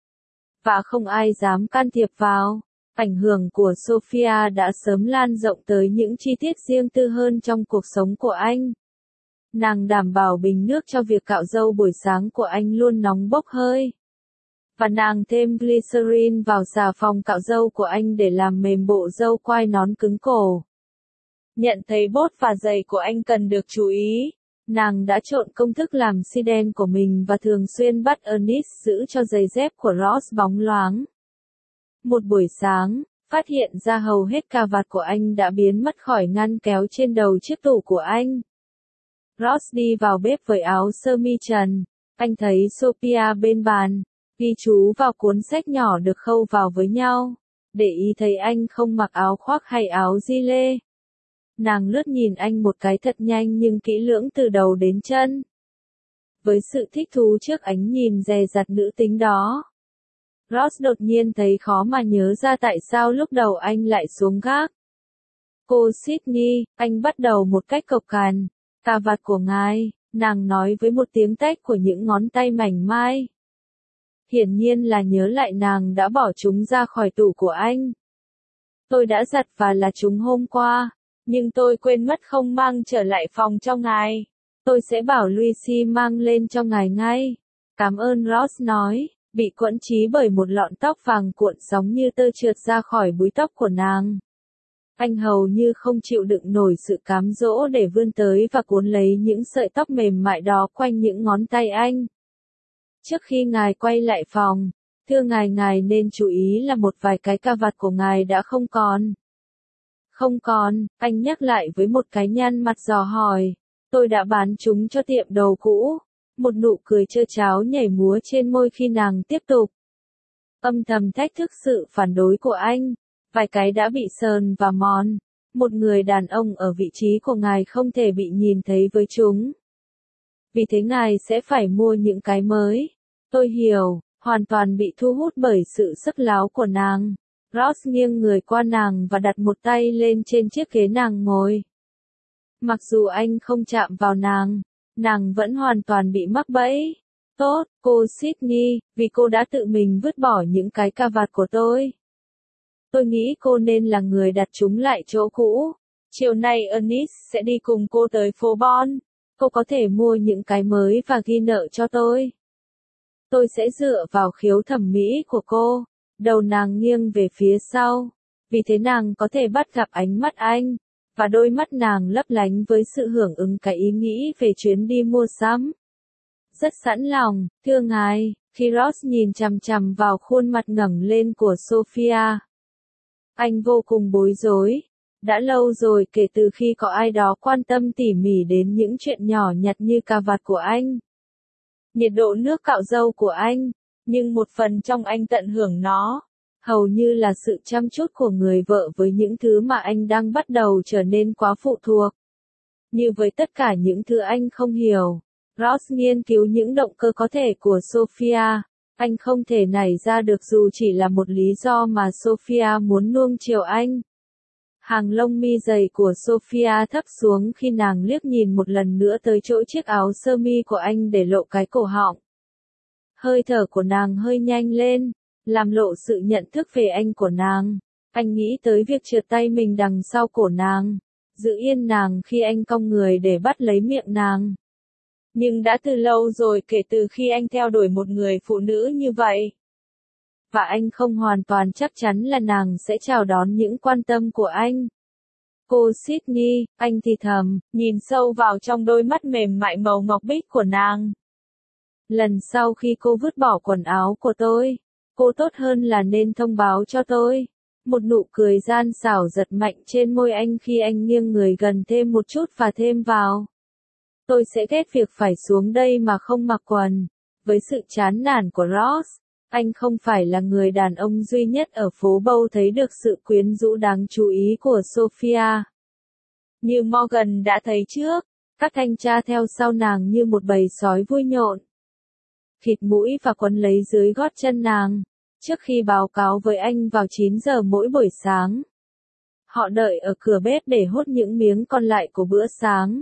Và không ai dám can thiệp vào. Ảnh hưởng của Sophia đã sớm lan rộng tới những chi tiết riêng tư hơn trong cuộc sống của anh. Nàng đảm bảo bình nước cho việc cạo râu buổi sáng của anh luôn nóng bốc hơi. Và nàng thêm glycerin vào xà phòng cạo râu của anh để làm mềm bộ râu quai nón cứng cổ. Nhận thấy bốt và giày của anh cần được chú ý. Nàng đã trộn công thức làm xi đen của mình và thường xuyên bắt Ernest giữ cho giày dép của Ross bóng loáng. Một buổi sáng, phát hiện ra hầu hết cà vạt của anh đã biến mất khỏi ngăn kéo trên đầu chiếc tủ của anh. Ross đi vào bếp với áo sơ mi trần. Anh thấy Sophia bên bàn, ghi chú vào cuốn sách nhỏ được khâu vào với nhau. Để ý thấy anh không mặc áo khoác hay áo gi lê. Nàng lướt nhìn anh một cái thật nhanh nhưng kỹ lưỡng từ đầu đến chân. Với sự thích thú trước ánh nhìn dè dặt nữ tính đó, Ross đột nhiên thấy khó mà nhớ ra tại sao lúc đầu anh lại xuống gác. Cô Sydney, anh bắt đầu một cách cộc cằn. Cà vạt của ngài, nàng nói với một tiếng tách của những ngón tay mảnh mai. Hiển nhiên là nhớ lại nàng đã bỏ chúng ra khỏi tủ của anh. Tôi đã giặt và là chúng hôm qua, nhưng tôi quên mất không mang trở lại phòng cho ngài. Tôi sẽ bảo Lucy mang lên cho ngài ngay. Cảm ơn, Ross nói, bị quẫn trí bởi một lọn tóc vàng cuộn sóng như tơ trượt ra khỏi búi tóc của nàng. Anh hầu như không chịu đựng nổi sự cám dỗ để vươn tới và cuốn lấy những sợi tóc mềm mại đó quanh những ngón tay anh. Trước khi ngài quay lại phòng, thưa ngài nên chú ý là một vài cái cà vạt của ngài đã không còn. Không còn, anh nhắc lại với một cái nhăn mặt dò hỏi. Tôi đã bán chúng cho tiệm đồ cũ. Một nụ cười trơ tráo nhảy múa trên môi khi nàng tiếp tục. Âm thầm thách thức sự phản đối của anh. Vài cái đã bị sờn và mòn. Một người đàn ông ở vị trí của ngài không thể bị nhìn thấy với chúng. Vì thế ngài sẽ phải mua những cái mới. Tôi hiểu, hoàn toàn bị thu hút bởi sự sức láo của nàng. Ross nghiêng người qua nàng và đặt một tay lên trên chiếc ghế nàng ngồi. Mặc dù anh không chạm vào nàng vẫn hoàn toàn bị mắc bẫy. Tốt, cô Sydney, vì cô đã tự mình vứt bỏ những cái cà vạt của tôi. Tôi nghĩ cô nên là người đặt chúng lại chỗ cũ. Chiều nay Ernest sẽ đi cùng cô tới phố Bon. Cô có thể mua những cái mới và ghi nợ cho tôi. Tôi sẽ dựa vào khiếu thẩm mỹ của cô. Đầu nàng nghiêng về phía sau. Vì thế nàng có thể bắt gặp ánh mắt anh. Và đôi mắt nàng lấp lánh với sự hưởng ứng cái ý nghĩ về chuyến đi mua sắm. Rất sẵn lòng, thưa ngài, khi Ross nhìn chằm chằm vào khuôn mặt ngẩng lên của Sophia. Anh vô cùng bối rối. Đã lâu rồi kể từ khi có ai đó quan tâm tỉ mỉ đến những chuyện nhỏ nhặt như cà vạt của anh. Nhiệt độ nước cạo râu của anh, nhưng một phần trong anh tận hưởng nó. Hầu như là sự chăm chút của người vợ với những thứ mà anh đang bắt đầu trở nên quá phụ thuộc. Như với tất cả những thứ anh không hiểu, Ross nghiên cứu những động cơ có thể của Sophia. Anh không thể nảy ra được dù chỉ là một lý do mà Sophia muốn nuông chiều anh. Hàng lông mi dày của Sophia thấp xuống khi nàng liếc nhìn một lần nữa tới chỗ chiếc áo sơ mi của anh để lộ cái cổ họng. Hơi thở của nàng hơi nhanh lên, làm lộ sự nhận thức về anh của nàng. Anh nghĩ tới việc trượt tay mình đằng sau cổ nàng, giữ yên nàng khi anh cong người để bắt lấy miệng nàng. Nhưng đã từ lâu rồi kể từ khi anh theo đuổi một người phụ nữ như vậy. Và anh không hoàn toàn chắc chắn là nàng sẽ chào đón những quan tâm của anh. Cô Sydney, anh thì thầm, nhìn sâu vào trong đôi mắt mềm mại màu ngọc bích của nàng. Lần sau khi cô vứt bỏ quần áo của tôi, cô tốt hơn là nên thông báo cho tôi. Một nụ cười gian xảo giật mạnh trên môi anh khi anh nghiêng người gần thêm một chút và thêm vào. Tôi sẽ ghét việc phải xuống đây mà không mặc quần. Với sự chán nản của Ross, anh không phải là người đàn ông duy nhất ở phố Bow thấy được sự quyến rũ đáng chú ý của Sophia. Như Morgan đã thấy trước, các thanh tra theo sau nàng như một bầy sói vui nhộn. Khịt mũi và quấn lấy dưới gót chân nàng, trước khi báo cáo với anh vào 9 giờ mỗi buổi sáng. Họ đợi ở cửa bếp để hốt những miếng còn lại của bữa sáng.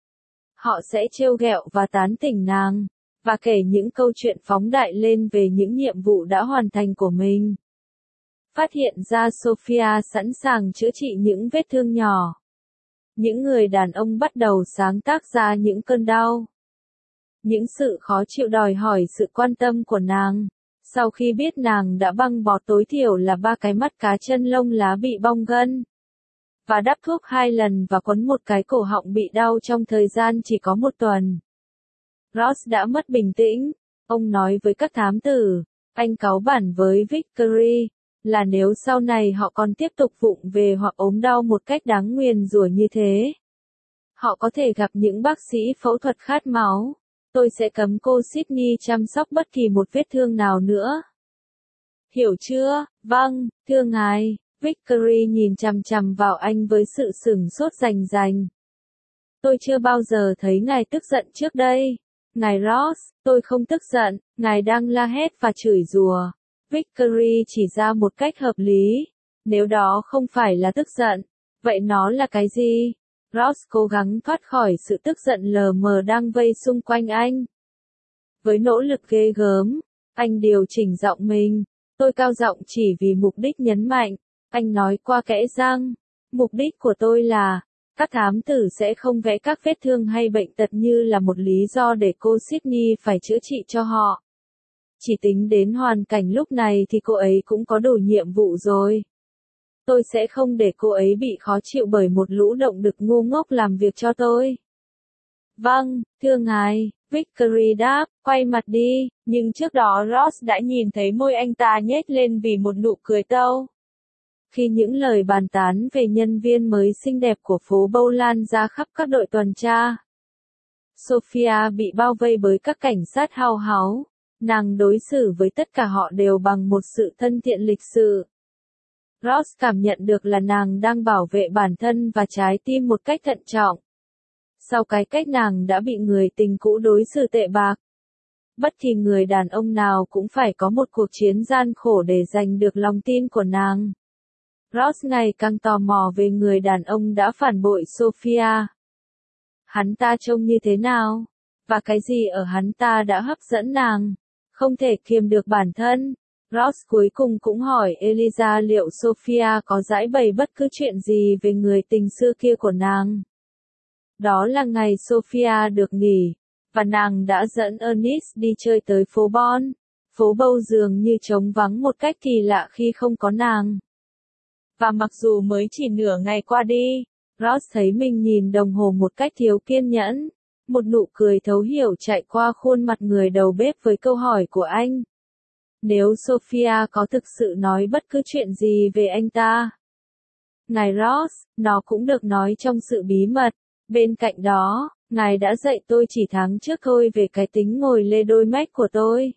Họ sẽ trêu ghẹo và tán tỉnh nàng, và kể những câu chuyện phóng đại lên về những nhiệm vụ đã hoàn thành của mình. Phát hiện ra Sophia sẵn sàng chữa trị những vết thương nhỏ. Những người đàn ông bắt đầu sáng tác ra những cơn đau. Những sự khó chịu đòi hỏi sự quan tâm của nàng. Sau khi biết nàng đã băng bó tối thiểu là 3 cái mắt cá chân lông lá bị bong gân. Và đắp thuốc 2 lần và quấn một cái cổ họng bị đau trong thời gian chỉ có 1 tuần. Ross đã mất bình tĩnh. Ông nói với các thám tử, anh cáu bản với Vickery, là nếu sau này họ còn tiếp tục vụng về hoặc ốm đau một cách đáng nguyền rủa như thế, họ có thể gặp những bác sĩ phẫu thuật khát máu. Tôi sẽ cấm cô Sydney chăm sóc bất kỳ một vết thương nào nữa. Hiểu chưa? Vâng, thưa ngài. Vickery nhìn chằm chằm vào anh với sự sửng sốt rành rành. Tôi chưa bao giờ thấy ngài tức giận trước đây. Ngài Ross, tôi không tức giận, ngài đang la hét và chửi rủa. Vickery chỉ ra một cách hợp lý. Nếu đó không phải là tức giận, vậy nó là cái gì? Ross cố gắng thoát khỏi sự tức giận lờ mờ đang vây xung quanh anh. Với nỗ lực ghê gớm, anh điều chỉnh giọng mình. Tôi cao giọng chỉ vì mục đích nhấn mạnh. Anh nói qua kẽ răng. Mục đích của tôi là, các thám tử sẽ không vẽ các vết thương hay bệnh tật như là một lý do để cô Sydney phải chữa trị cho họ. Chỉ tính đến hoàn cảnh lúc này thì cô ấy cũng có đủ nhiệm vụ rồi. Tôi sẽ không để cô ấy bị khó chịu bởi một lũ động đực ngu ngốc làm việc cho tôi. Vâng, thưa ngài, Vickery đáp, quay mặt đi, nhưng trước đó Ross đã nhìn thấy môi anh ta nhếch lên vì một nụ cười tâu. Khi những lời bàn tán về nhân viên mới xinh đẹp của phố Bow lan ra khắp các đội tuần tra, Sophia bị bao vây bởi các cảnh sát hao háo. Nàng đối xử với tất cả họ đều bằng một sự thân thiện lịch sự. Ross cảm nhận được là nàng đang bảo vệ bản thân và trái tim một cách thận trọng. Sau cái cách nàng đã bị người tình cũ đối xử tệ bạc. Bất kỳ người đàn ông nào cũng phải có một cuộc chiến gian khổ để giành được lòng tin của nàng. Ross ngày càng tò mò về người đàn ông đã phản bội Sophia. Hắn ta trông như thế nào? Và cái gì ở hắn ta đã hấp dẫn nàng? Không thể kiềm được bản thân. Ross cuối cùng cũng hỏi Eliza liệu Sophia có giãi bày bất cứ chuyện gì về người tình xưa kia của nàng. Đó là ngày Sophia được nghỉ, và nàng đã dẫn Ernest đi chơi tới phố Bon. Phố Bầu dường như trống vắng một cách kỳ lạ khi không có nàng. Và mặc dù mới chỉ nửa ngày qua đi, Ross thấy mình nhìn đồng hồ một cách thiếu kiên nhẫn. Một nụ cười thấu hiểu chạy qua khuôn mặt người đầu bếp với câu hỏi của anh. Nếu Sophia có thực sự nói bất cứ chuyện gì về anh ta, ngài Ross, nó cũng được nói trong sự bí mật. Bên cạnh đó, ngài đã dạy tôi chỉ tháng trước thôi về cái tính ngồi lê đôi mách của tôi.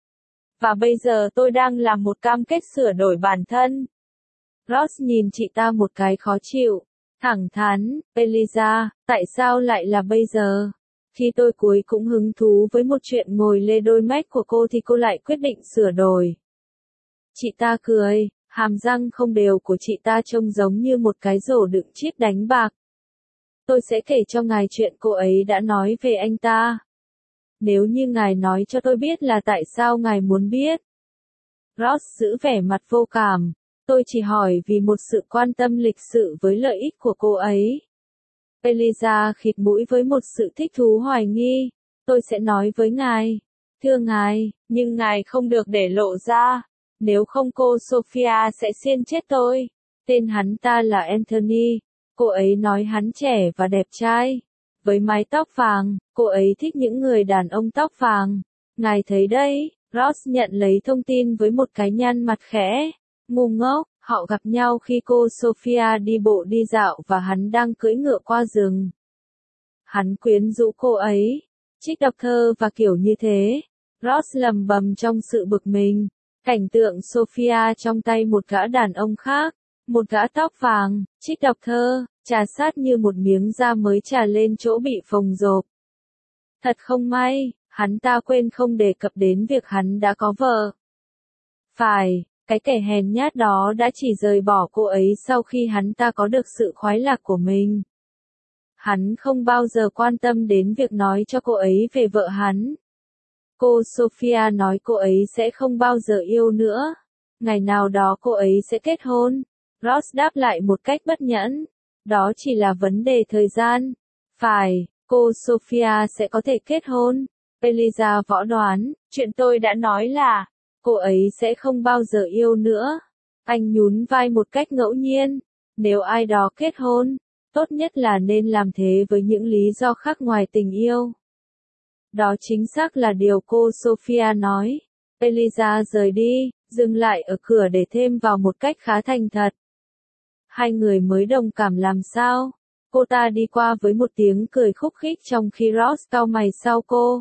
Và bây giờ tôi đang làm một cam kết sửa đổi bản thân. Ross nhìn chị ta một cái khó chịu, thẳng thắn, Eliza, tại sao lại là bây giờ? Khi tôi cuối cũng hứng thú với một chuyện ngồi lê đôi mách của cô thì cô lại quyết định sửa đổi. Chị ta cười, hàm răng không đều của chị ta trông giống như một cái rổ đựng chip đánh bạc. Tôi sẽ kể cho ngài chuyện cô ấy đã nói về anh ta. Nếu như ngài nói cho tôi biết là tại sao ngài muốn biết. Ross giữ vẻ mặt vô cảm. Tôi chỉ hỏi vì một sự quan tâm lịch sự với lợi ích của cô ấy. Eliza khịt mũi với một sự thích thú hoài nghi. Tôi sẽ nói với ngài. Thưa ngài, nhưng ngài không được để lộ ra. Nếu không cô Sophia sẽ xiên chết tôi. Tên hắn ta là Anthony. Cô ấy nói hắn trẻ và đẹp trai. Với mái tóc vàng, cô ấy thích những người đàn ông tóc vàng. Ngài thấy đấy, Ross nhận lấy thông tin với một cái nhăn mặt khẽ. Ngu ngốc, họ gặp nhau khi cô Sophia đi bộ đi dạo và hắn đang cưỡi ngựa qua rừng. Hắn quyến rũ cô ấy, trích đọc thơ và kiểu như thế. Ross lầm bầm trong sự bực mình. Cảnh tượng Sophia trong tay một gã đàn ông khác, một gã tóc vàng, trích đọc thơ, trà sát như một miếng da mới trà lên chỗ bị phồng rộp. Thật không may, hắn ta quên không đề cập đến việc hắn đã có vợ. Phải, cái kẻ hèn nhát đó đã chỉ rời bỏ cô ấy sau khi hắn ta có được sự khoái lạc của mình. Hắn không bao giờ quan tâm đến việc nói cho cô ấy về vợ hắn. Cô Sophia nói cô ấy sẽ không bao giờ yêu nữa. Ngày nào đó cô ấy sẽ kết hôn. Ross đáp lại một cách bất nhẫn. Đó chỉ là vấn đề thời gian. Phải, cô Sophia sẽ có thể kết hôn. Eliza võ đoán, chuyện tôi đã nói là, cô ấy sẽ không bao giờ yêu nữa. Anh nhún vai một cách ngẫu nhiên. Nếu ai đó kết hôn, tốt nhất là nên làm thế với những lý do khác ngoài tình yêu. Đó chính xác là điều cô Sophia nói. Eliza rời đi, dừng lại ở cửa để thêm vào một cách khá thành thật. Hai người mới đồng cảm làm sao? Cô ta đi qua với một tiếng cười khúc khích trong khi Ross cau mày sau cô.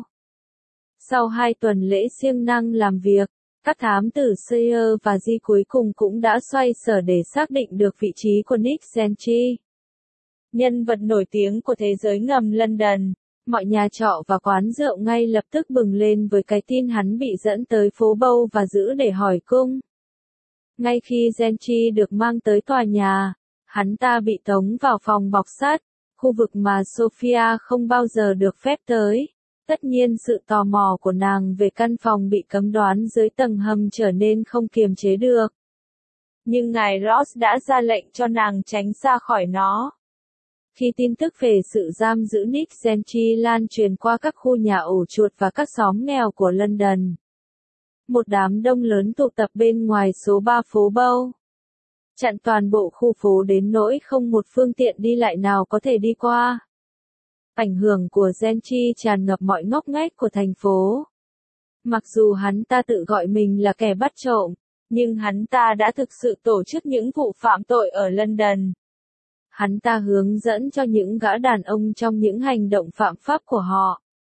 Sau 2 tuần lễ siêng năng làm việc, các thám tử Sayer và G cuối cùng cũng đã xoay sở để xác định được vị trí của Nick Gentry. Nhân vật nổi tiếng của thế giới ngầm London. Mọi nhà trọ và quán rượu ngay lập tức bừng lên với cái tin hắn bị dẫn tới phố Bầu và giữ để hỏi cung. Ngay khi Gentry được mang tới tòa nhà, hắn ta bị tống vào phòng bọc sắt, khu vực mà Sophia không bao giờ được phép tới. Tất nhiên sự tò mò của nàng về căn phòng bị cấm đoán dưới tầng hầm trở nên không kiềm chế được. Nhưng ngài Ross đã ra lệnh cho nàng tránh xa khỏi nó. Khi tin tức về sự giam giữ Nick Gentry lan truyền qua các khu nhà ổ chuột và các xóm nghèo của London, một đám đông lớn tụ tập bên ngoài số 3 phố Bầu, chặn toàn bộ khu phố đến nỗi không một phương tiện đi lại nào có thể đi qua. Ảnh hưởng của Gentry tràn ngập mọi ngóc ngách của thành phố. Mặc dù hắn ta tự gọi mình là kẻ bắt trộm, nhưng hắn ta đã thực sự tổ chức những vụ phạm tội ở London. Hắn ta hướng dẫn cho những gã đàn ông trong những hành động phạm pháp của họ.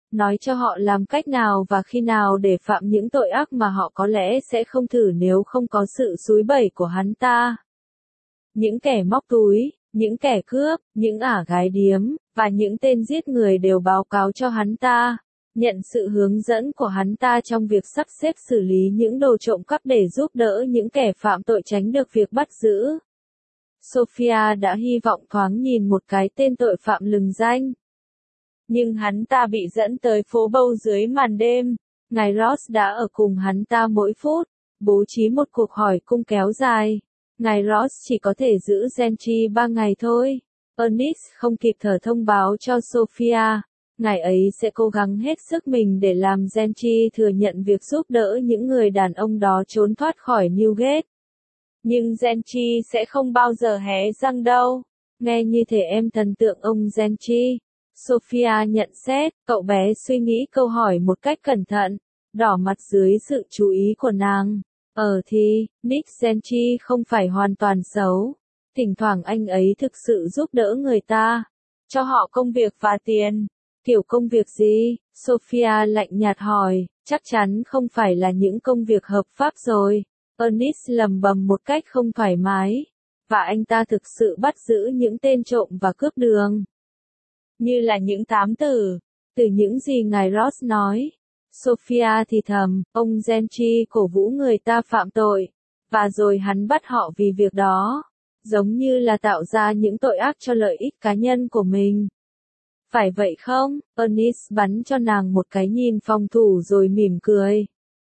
nói cho họ làm cách nào và khi nào để phạm những tội ác mà họ có lẽ sẽ không thử nếu không có sự xúi bẩy của hắn ta. Những kẻ móc túi, những kẻ cướp, những ả gái điếm, và những tên giết người đều báo cáo cho hắn ta, nhận sự hướng dẫn của hắn ta trong việc sắp xếp xử lý những đồ trộm cắp để giúp đỡ những kẻ phạm tội tránh được việc bắt giữ. Sophia đã hy vọng thoáng nhìn một cái tên tội phạm lừng danh. Nhưng hắn ta bị dẫn tới phố Bow dưới màn đêm. Ngài Ross đã ở cùng hắn ta mỗi phút, bố trí một cuộc hỏi cung kéo dài. Ngài Ross chỉ có thể giữ Gentry 3 ngày thôi. Ernest không kịp thở thông báo cho Sophia. Ngài ấy sẽ cố gắng hết sức mình để làm Gentry thừa nhận việc giúp đỡ những người đàn ông đó trốn thoát khỏi Newgate. Nhưng Gentry sẽ không bao giờ hé răng đâu. Nghe như thể em thần tượng ông Gentry. Sophia nhận xét, cậu bé suy nghĩ câu hỏi một cách cẩn thận, đỏ mặt dưới sự chú ý của nàng. Thì, Nick Gentry không phải hoàn toàn xấu. Thỉnh thoảng anh ấy thực sự giúp đỡ người ta, cho họ công việc và tiền. Kiểu công việc gì? Sophia lạnh nhạt hỏi, chắc chắn không phải là những công việc hợp pháp rồi. Ernest lầm bầm một cách không thoải mái. Và anh ta thực sự bắt giữ những tên trộm và cướp đường. Như là những thám tử. Từ những gì ngài Ross nói. Sophia thì thầm, ông Gentry cổ vũ người ta phạm tội. Và rồi hắn bắt họ vì việc đó. Giống như là tạo ra những tội ác cho lợi ích cá nhân của mình. Phải vậy không? Ernest bắn cho nàng một cái nhìn phòng thủ rồi mỉm cười.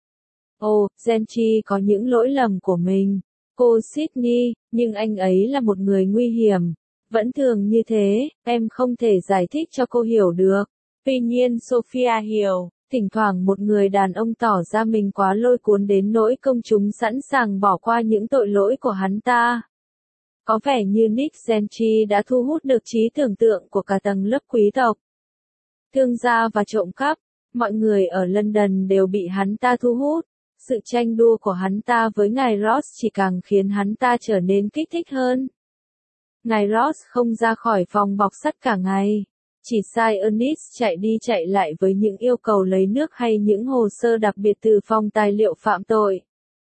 Gentry có những lỗi lầm của mình. Cô Sydney, nhưng anh ấy là một người nguy hiểm. Vẫn thường như thế, em không thể giải thích cho cô hiểu được. Tuy nhiên Sophia hiểu, thỉnh thoảng một người đàn ông tỏ ra mình quá lôi cuốn đến nỗi công chúng sẵn sàng bỏ qua những tội lỗi của hắn ta. Có vẻ như Nick Gentry đã thu hút được trí tưởng tượng của cả tầng lớp quý tộc. Thương gia và trộm cắp, mọi người ở London đều bị hắn ta thu hút. Sự tranh đua của hắn ta với ngài Ross chỉ càng khiến hắn ta trở nên kích thích hơn. Ngài Ross không ra khỏi phòng bọc sắt cả ngày. Chỉ sai Ernest chạy đi chạy lại với những yêu cầu lấy nước hay những hồ sơ đặc biệt từ phòng tài liệu phạm tội.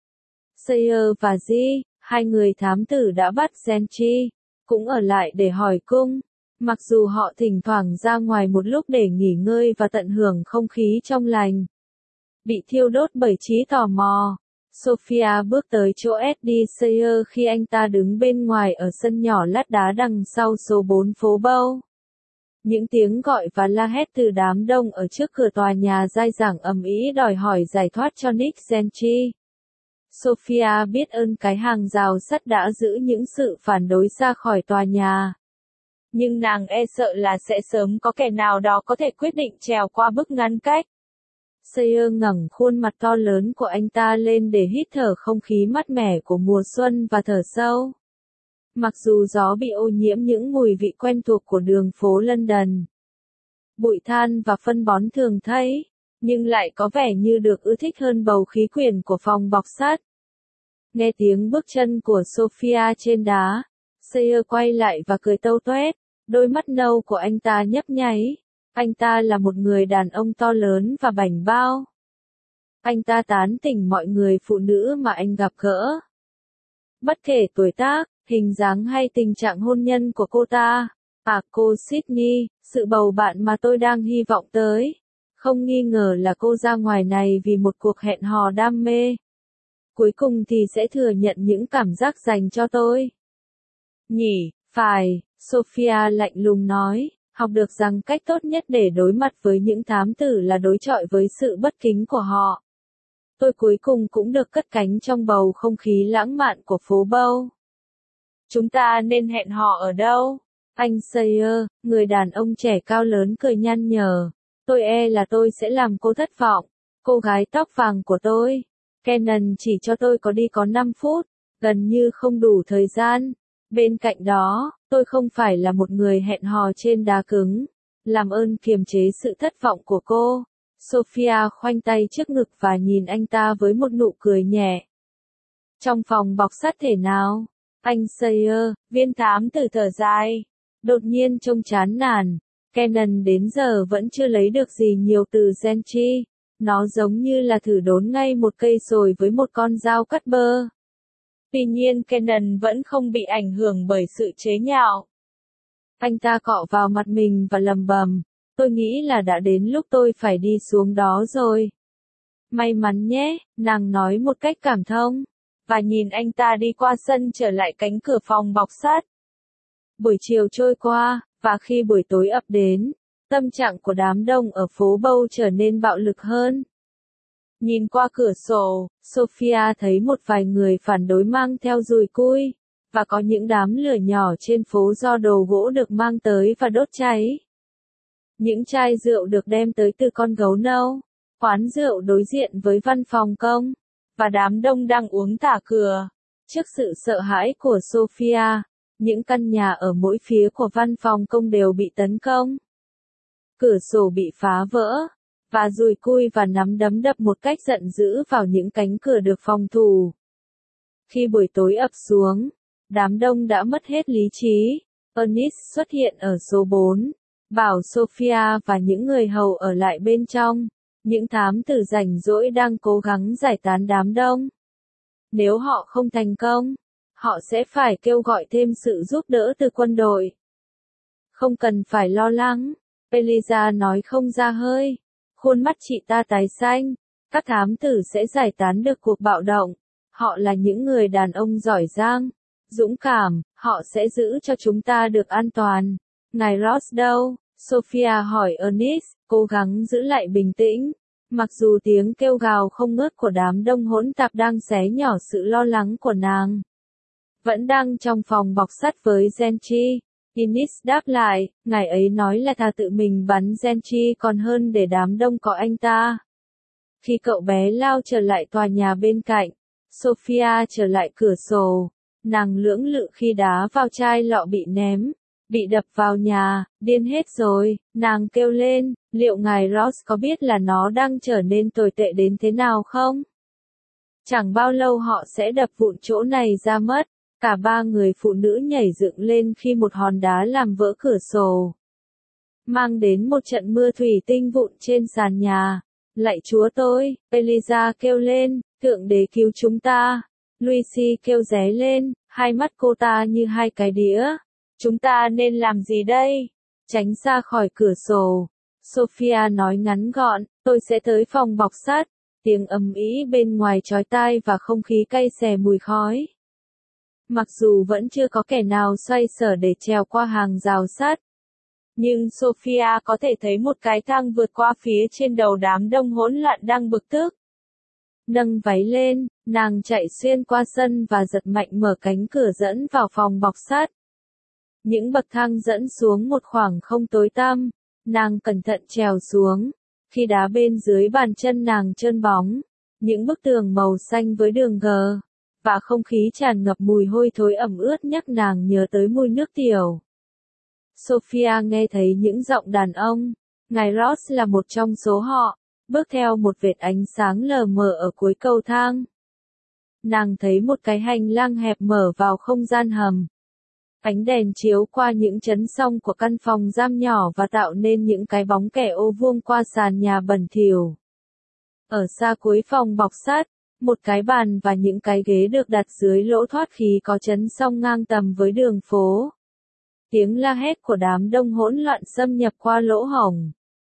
Sayer và G, hai người thám tử đã bắt Gentry, cũng ở lại để hỏi cung. Mặc dù họ thỉnh thoảng ra ngoài một lúc để nghỉ ngơi và tận hưởng không khí trong lành. Bị thiêu đốt bởi trí tò mò. Sophia bước tới chỗ Eddie Sayer khi anh ta đứng bên ngoài ở sân nhỏ lát đá đằng sau số 4 phố Bow. Những tiếng gọi và la hét từ đám đông ở trước cửa tòa nhà dai dẳng ầm ĩ đòi hỏi giải thoát cho Nick Gentry. Sophia biết ơn cái hàng rào sắt đã giữ những sự phản đối ra khỏi tòa nhà. Nhưng nàng e sợ là sẽ sớm có kẻ nào đó có thể quyết định trèo qua bức ngăn cách. Sayer ngẩng khuôn mặt to lớn của anh ta lên để hít thở không khí mát mẻ của mùa xuân và thở sâu. Mặc dù gió bị ô nhiễm những mùi vị quen thuộc của đường phố London, bụi than và phân bón thường thấy, nhưng lại có vẻ như được ưa thích hơn bầu khí quyển của phòng bọc sắt. Nghe tiếng bước chân của Sophia trên đá, Sayer quay lại và cười tâu toét, đôi mắt nâu của anh ta nhấp nháy. Anh ta là một người đàn ông to lớn và bảnh bao. Anh ta tán tỉnh mọi người phụ nữ mà anh gặp gỡ. Bất kể tuổi tác, hình dáng hay tình trạng hôn nhân của cô ta. Cô Sydney, sự bầu bạn mà tôi đang hy vọng tới. Không nghi ngờ là cô ra ngoài này vì một cuộc hẹn hò đam mê. Cuối cùng thì sẽ thừa nhận những cảm giác dành cho tôi. Nhỉ, phải, Sophia lạnh lùng nói. Học được rằng cách tốt nhất để đối mặt với những thám tử là đối chọi với sự bất kính của họ. Tôi cuối cùng cũng được cất cánh trong bầu không khí lãng mạn của phố Bow. Chúng ta nên hẹn hò ở đâu? Anh Sayer, người đàn ông trẻ cao lớn cười nhăn nhở. Tôi e là tôi sẽ làm cô thất vọng. Cô gái tóc vàng của tôi. Cannon chỉ cho tôi có 5 phút, gần như không đủ thời gian. Bên cạnh đó, tôi không phải là một người hẹn hò trên đá cứng. Làm ơn kiềm chế sự thất vọng của cô. Sophia khoanh tay trước ngực và nhìn anh ta với một nụ cười nhẹ. Trong phòng bọc sắt thể nào? Anh Sayer, viên thám tử thở dài. Đột nhiên trông chán nản. Canon đến giờ vẫn chưa lấy được gì nhiều từ Genji. Nó giống như là thử đốn ngay một cây sồi với một con dao cắt bơ. Tuy nhiên Canon vẫn không bị ảnh hưởng bởi sự chế nhạo. Anh ta cọ vào mặt mình và lầm bầm. Tôi nghĩ là đã đến lúc tôi phải đi xuống đó rồi. May mắn nhé, nàng nói một cách cảm thông. Và nhìn anh ta đi qua sân trở lại cánh cửa phòng bọc sắt. Buổi chiều trôi qua, và khi buổi tối ập đến, tâm trạng của đám đông ở phố Bow trở nên bạo lực hơn. Nhìn qua cửa sổ, Sophia thấy một vài người phản đối mang theo dùi cui, và có những đám lửa nhỏ trên phố do đồ gỗ được mang tới và đốt cháy. Những chai rượu được đem tới từ con gấu nâu, quán rượu đối diện với văn phòng công, và đám đông đang uống thả cửa. Trước sự sợ hãi của Sophia, những căn nhà ở mỗi phía của văn phòng công đều bị tấn công. Cửa sổ bị phá vỡ, và dùi cui và nắm đấm đập một cách giận dữ vào những cánh cửa được phòng thủ. Khi buổi tối ập xuống, đám đông đã mất hết lý trí. Ernest xuất hiện ở số 4, bảo Sophia và những người hầu ở lại bên trong. Những thám tử rảnh rỗi đang cố gắng giải tán đám đông. Nếu họ không thành công, họ sẽ phải kêu gọi thêm sự giúp đỡ từ quân đội. Không cần phải lo lắng, Eliza nói không ra hơi. Khuôn mắt chị ta tái xanh. Các thám tử sẽ giải tán được cuộc bạo động. Họ là những người đàn ông giỏi giang, dũng cảm, họ sẽ giữ cho chúng ta được an toàn. Ngài Ross đâu? Sophia hỏi Ernest, cố gắng giữ lại bình tĩnh. Mặc dù tiếng kêu gào không ngớt của đám đông hỗn tạp đang xé nhỏ sự lo lắng của nàng. Vẫn đang trong phòng bọc sắt với Genji. Ines đáp lại, ngài ấy nói là thà tự mình bắn Genji còn hơn để đám đông có anh ta. Khi cậu bé lao trở lại tòa nhà bên cạnh, Sophia trở lại cửa sổ. Nàng lưỡng lự khi đá vào chai lọ bị ném, bị đập vào nhà, điên hết rồi, nàng kêu lên, liệu ngài Ross có biết là nó đang trở nên tồi tệ đến thế nào không? Chẳng bao lâu họ sẽ đập vụn chỗ này ra mất. Cả ba người phụ nữ nhảy dựng lên khi một hòn đá làm vỡ cửa sổ, mang đến một trận mưa thủy tinh vụn trên sàn nhà. Lạy Chúa tôi, Eliza kêu lên, Thượng Đế cứu chúng ta. Lucy kêu ré lên, hai mắt cô ta như hai cái đĩa. Chúng ta nên làm gì đây? Tránh xa khỏi cửa sổ. Sophia nói ngắn gọn, tôi sẽ tới phòng bọc sắt. Tiếng ầm ĩ bên ngoài chói tai và không khí cay xè mùi khói. Mặc dù vẫn chưa có kẻ nào xoay sở để trèo qua hàng rào sắt, nhưng Sophia có thể thấy một cái thang vượt qua phía trên đầu đám đông hỗn loạn đang bực tức. Nâng váy lên, nàng chạy xuyên qua sân và giật mạnh mở cánh cửa dẫn vào phòng bọc sắt. Những bậc thang dẫn xuống một khoảng không tối tăm, nàng cẩn thận trèo xuống. Khi đá bên dưới bàn chân nàng trơn bóng, những bức tường màu xanh với đường gờ, và không khí tràn ngập mùi hôi thối ẩm ướt nhắc nàng nhớ tới mùi nước tiểu. Sophia nghe thấy những giọng đàn ông. Ngài Ross là một trong số họ, bước theo một vệt ánh sáng lờ mờ ở cuối cầu thang. Nàng thấy một cái hành lang hẹp mở vào không gian hầm. Ánh đèn chiếu qua những chấn song của căn phòng giam nhỏ và tạo nên những cái bóng kẻ ô vuông qua sàn nhà bẩn thỉu. Ở xa cuối phòng bọc sắt, một cái bàn và những cái ghế được đặt dưới lỗ thoát khí có chấn song ngang tầm với đường phố. Tiếng la hét của đám đông hỗn loạn xâm nhập qua lỗ hổng.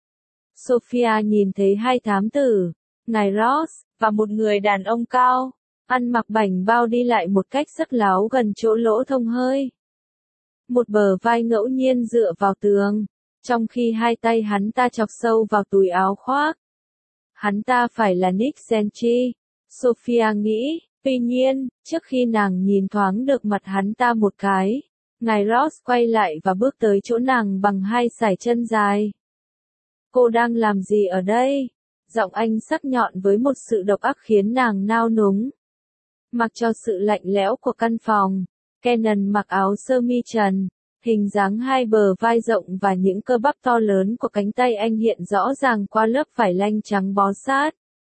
Sophia nhìn thấy hai thám tử, ngài Ross, và một người đàn ông cao, ăn mặc bảnh bao đi lại một cách sắc láo gần chỗ lỗ thông hơi. Một bờ vai ngẫu nhiên dựa vào tường, trong khi hai tay hắn ta chọc sâu vào túi áo khoác. Hắn ta phải là Nick Genji, Sophia nghĩ, tuy nhiên, trước khi nàng nhìn thoáng được mặt hắn ta một cái, ngài Ross quay lại và bước tới chỗ nàng bằng hai sải chân dài. Cô đang làm gì ở đây? Giọng anh sắc nhọn với một sự độc ác khiến nàng nao núng. Mặc cho sự lạnh lẽo của căn phòng, Kenan mặc áo sơ mi trần, hình dáng hai bờ vai rộng và những cơ bắp to lớn của cánh tay anh hiện rõ ràng qua lớp vải lanh trắng bó sát.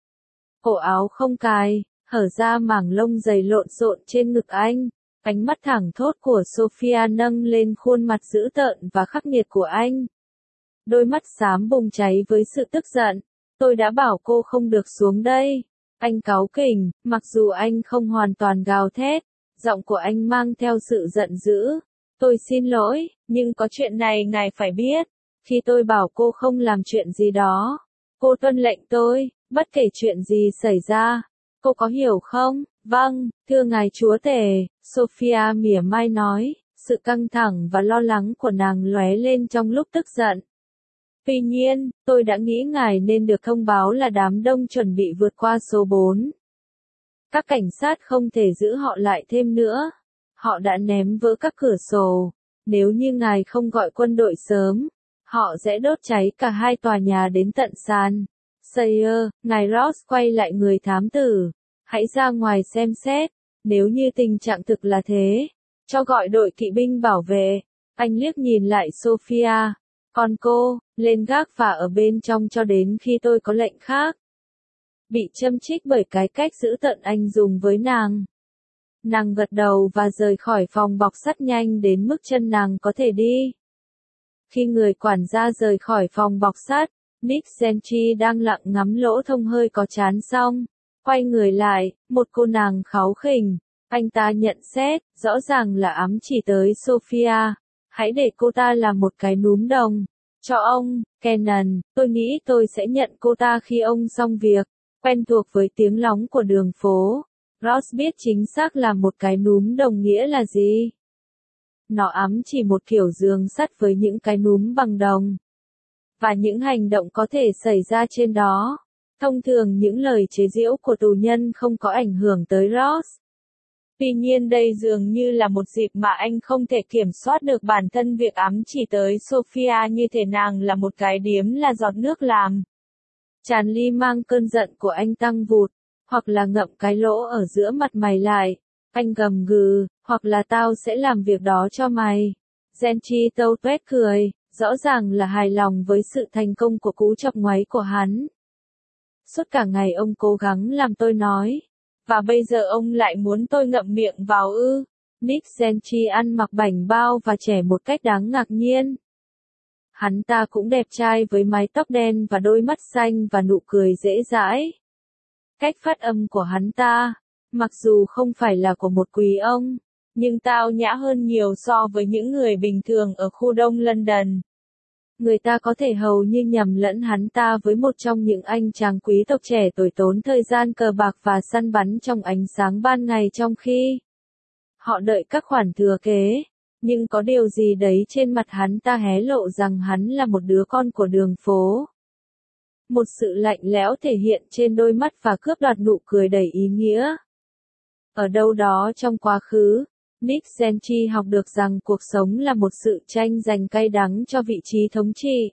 Cổ áo không cài, hở ra mảng lông dày lộn xộn trên ngực anh. Ánh mắt thẳng thốt của Sophia nâng lên khuôn mặt dữ tợn và khắc nghiệt của anh. đôi mắt xám bùng cháy với sự tức giận. Tôi đã bảo cô không được xuống đây. Anh cáu kỉnh, mặc dù anh không hoàn toàn gào thét, giọng của anh mang theo sự giận dữ. Tôi xin lỗi, nhưng có chuyện này ngài phải biết. Khi tôi bảo cô không làm chuyện gì đó, cô tuân lệnh tôi, bất kể chuyện gì xảy ra. Cô có hiểu không? Vâng, thưa ngài chúa tể, Sophia mỉa mai nói, sự căng thẳng và lo lắng của nàng lóe lên trong lúc tức giận. Tuy nhiên, tôi đã nghĩ ngài nên được thông báo là đám đông chuẩn bị vượt qua số 4. Các cảnh sát không thể giữ họ lại thêm nữa. Họ đã ném vỡ các cửa sổ. Nếu như ngài không gọi quân đội sớm, họ sẽ đốt cháy cả hai tòa nhà đến tận sàn. Sayer, ngài Ross quay lại người thám tử. Hãy ra ngoài xem xét. Nếu như tình trạng thực là thế, cho gọi đội kỵ binh bảo vệ. Anh liếc nhìn lại Sophia. Còn cô, lên gác và ở bên trong cho đến khi tôi có lệnh khác. Bị châm chích bởi cái cách giữ tợn anh dùng với nàng. Nàng gật đầu và rời khỏi phòng bọc sắt nhanh đến mức chân nàng có thể đi. Khi người quản gia rời khỏi phòng bọc sắt, Nick Gentry đang lặng ngắm lỗ thông hơi có chán xong. Quay người lại, một cô nàng kháu khỉnh. Anh ta nhận xét, rõ ràng là ám chỉ tới Sophia. Hãy để cô ta làm một cái núm đồng. Cho ông, Cannon, tôi nghĩ tôi sẽ nhận cô ta khi ông xong việc. Quen thuộc với tiếng lóng của đường phố, Ross biết chính xác là một cái núm đồng nghĩa là gì. Nó ám chỉ một kiểu giường sắt với những cái núm bằng đồng. Và những hành động có thể xảy ra trên đó. Thông thường những lời chế giễu của tù nhân không có ảnh hưởng tới Ross. Tuy nhiên đây dường như là một dịp mà anh không thể kiểm soát được bản thân việc ám chỉ tới Sophia như thể nàng là một cái điếm là giọt nước làm. Tràn ly mang cơn giận của anh tăng vụt, hoặc là ngậm cái lỗ ở giữa mặt mày lại. Anh gầm gừ, hoặc là tao sẽ làm việc đó cho mày. Gentry tâu tuét cười, rõ ràng là hài lòng với sự thành công của cú chọc ngoáy của hắn. Suốt cả ngày ông cố gắng làm tôi nói. Và bây giờ ông lại muốn tôi ngậm miệng vào ư. Nick Gentry ăn mặc bảnh bao và trẻ một cách đáng ngạc nhiên. Hắn ta cũng đẹp trai với mái tóc đen và đôi mắt xanh và nụ cười dễ dãi. Cách phát âm của hắn ta, mặc dù không phải là của một quý ông, nhưng tao nhã hơn nhiều so với những người bình thường ở khu đông London. Người ta có thể hầu như nhầm lẫn hắn ta với một trong những anh chàng quý tộc trẻ tuổi tốn thời gian cờ bạc và săn bắn trong ánh sáng ban ngày trong khi họ đợi các khoản thừa kế. Nhưng có điều gì đấy trên mặt hắn ta hé lộ rằng hắn là một đứa con của đường phố. Một sự lạnh lẽo thể hiện trên đôi mắt và cướp đoạt nụ cười đầy ý nghĩa. Ở đâu đó trong quá khứ, Nick Gentry học được rằng cuộc sống là một sự tranh giành cay đắng cho vị trí thống trị.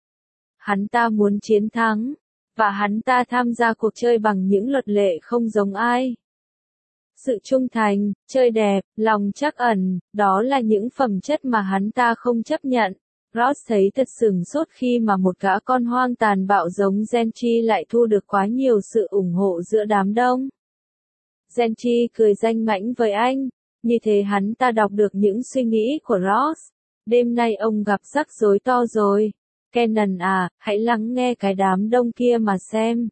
Hắn ta muốn chiến thắng, và hắn ta tham gia cuộc chơi bằng những luật lệ không giống ai. Sự trung thành, chơi đẹp, lòng trắc ẩn, đó là những phẩm chất mà hắn ta không chấp nhận. Ross thấy thật sửng sốt khi mà một gã con hoang tàn bạo giống Gentry lại thu được quá nhiều sự ủng hộ giữa đám đông. Gentry cười danh mãnh với anh, như thế hắn ta đọc được những suy nghĩ của Ross. Đêm nay ông gặp rắc rối to rồi. Cannon à, hãy lắng nghe cái đám đông kia mà xem.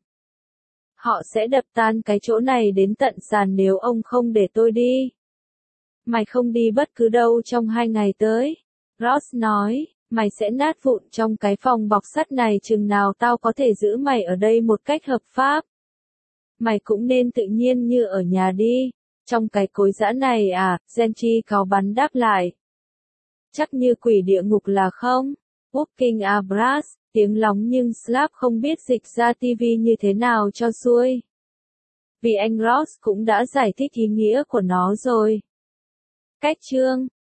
Họ sẽ đập tan cái chỗ này đến tận sàn nếu ông không để tôi đi. Mày không đi bất cứ đâu trong 2 ngày tới. Ross nói, mày sẽ nát vụn trong cái phòng bọc sắt này chừng nào tao có thể giữ mày ở đây một cách hợp pháp. Mày cũng nên tự nhiên như ở nhà đi. Trong cái cối giã này à, Gentry cáu bắn đáp lại. Chắc như quỷ địa ngục là không? Walking Abras, tiếng lóng nhưng Slap không biết dịch ra TV như thế nào cho xuôi. Vì anh Ross cũng đã giải thích ý nghĩa của nó rồi. Cách chương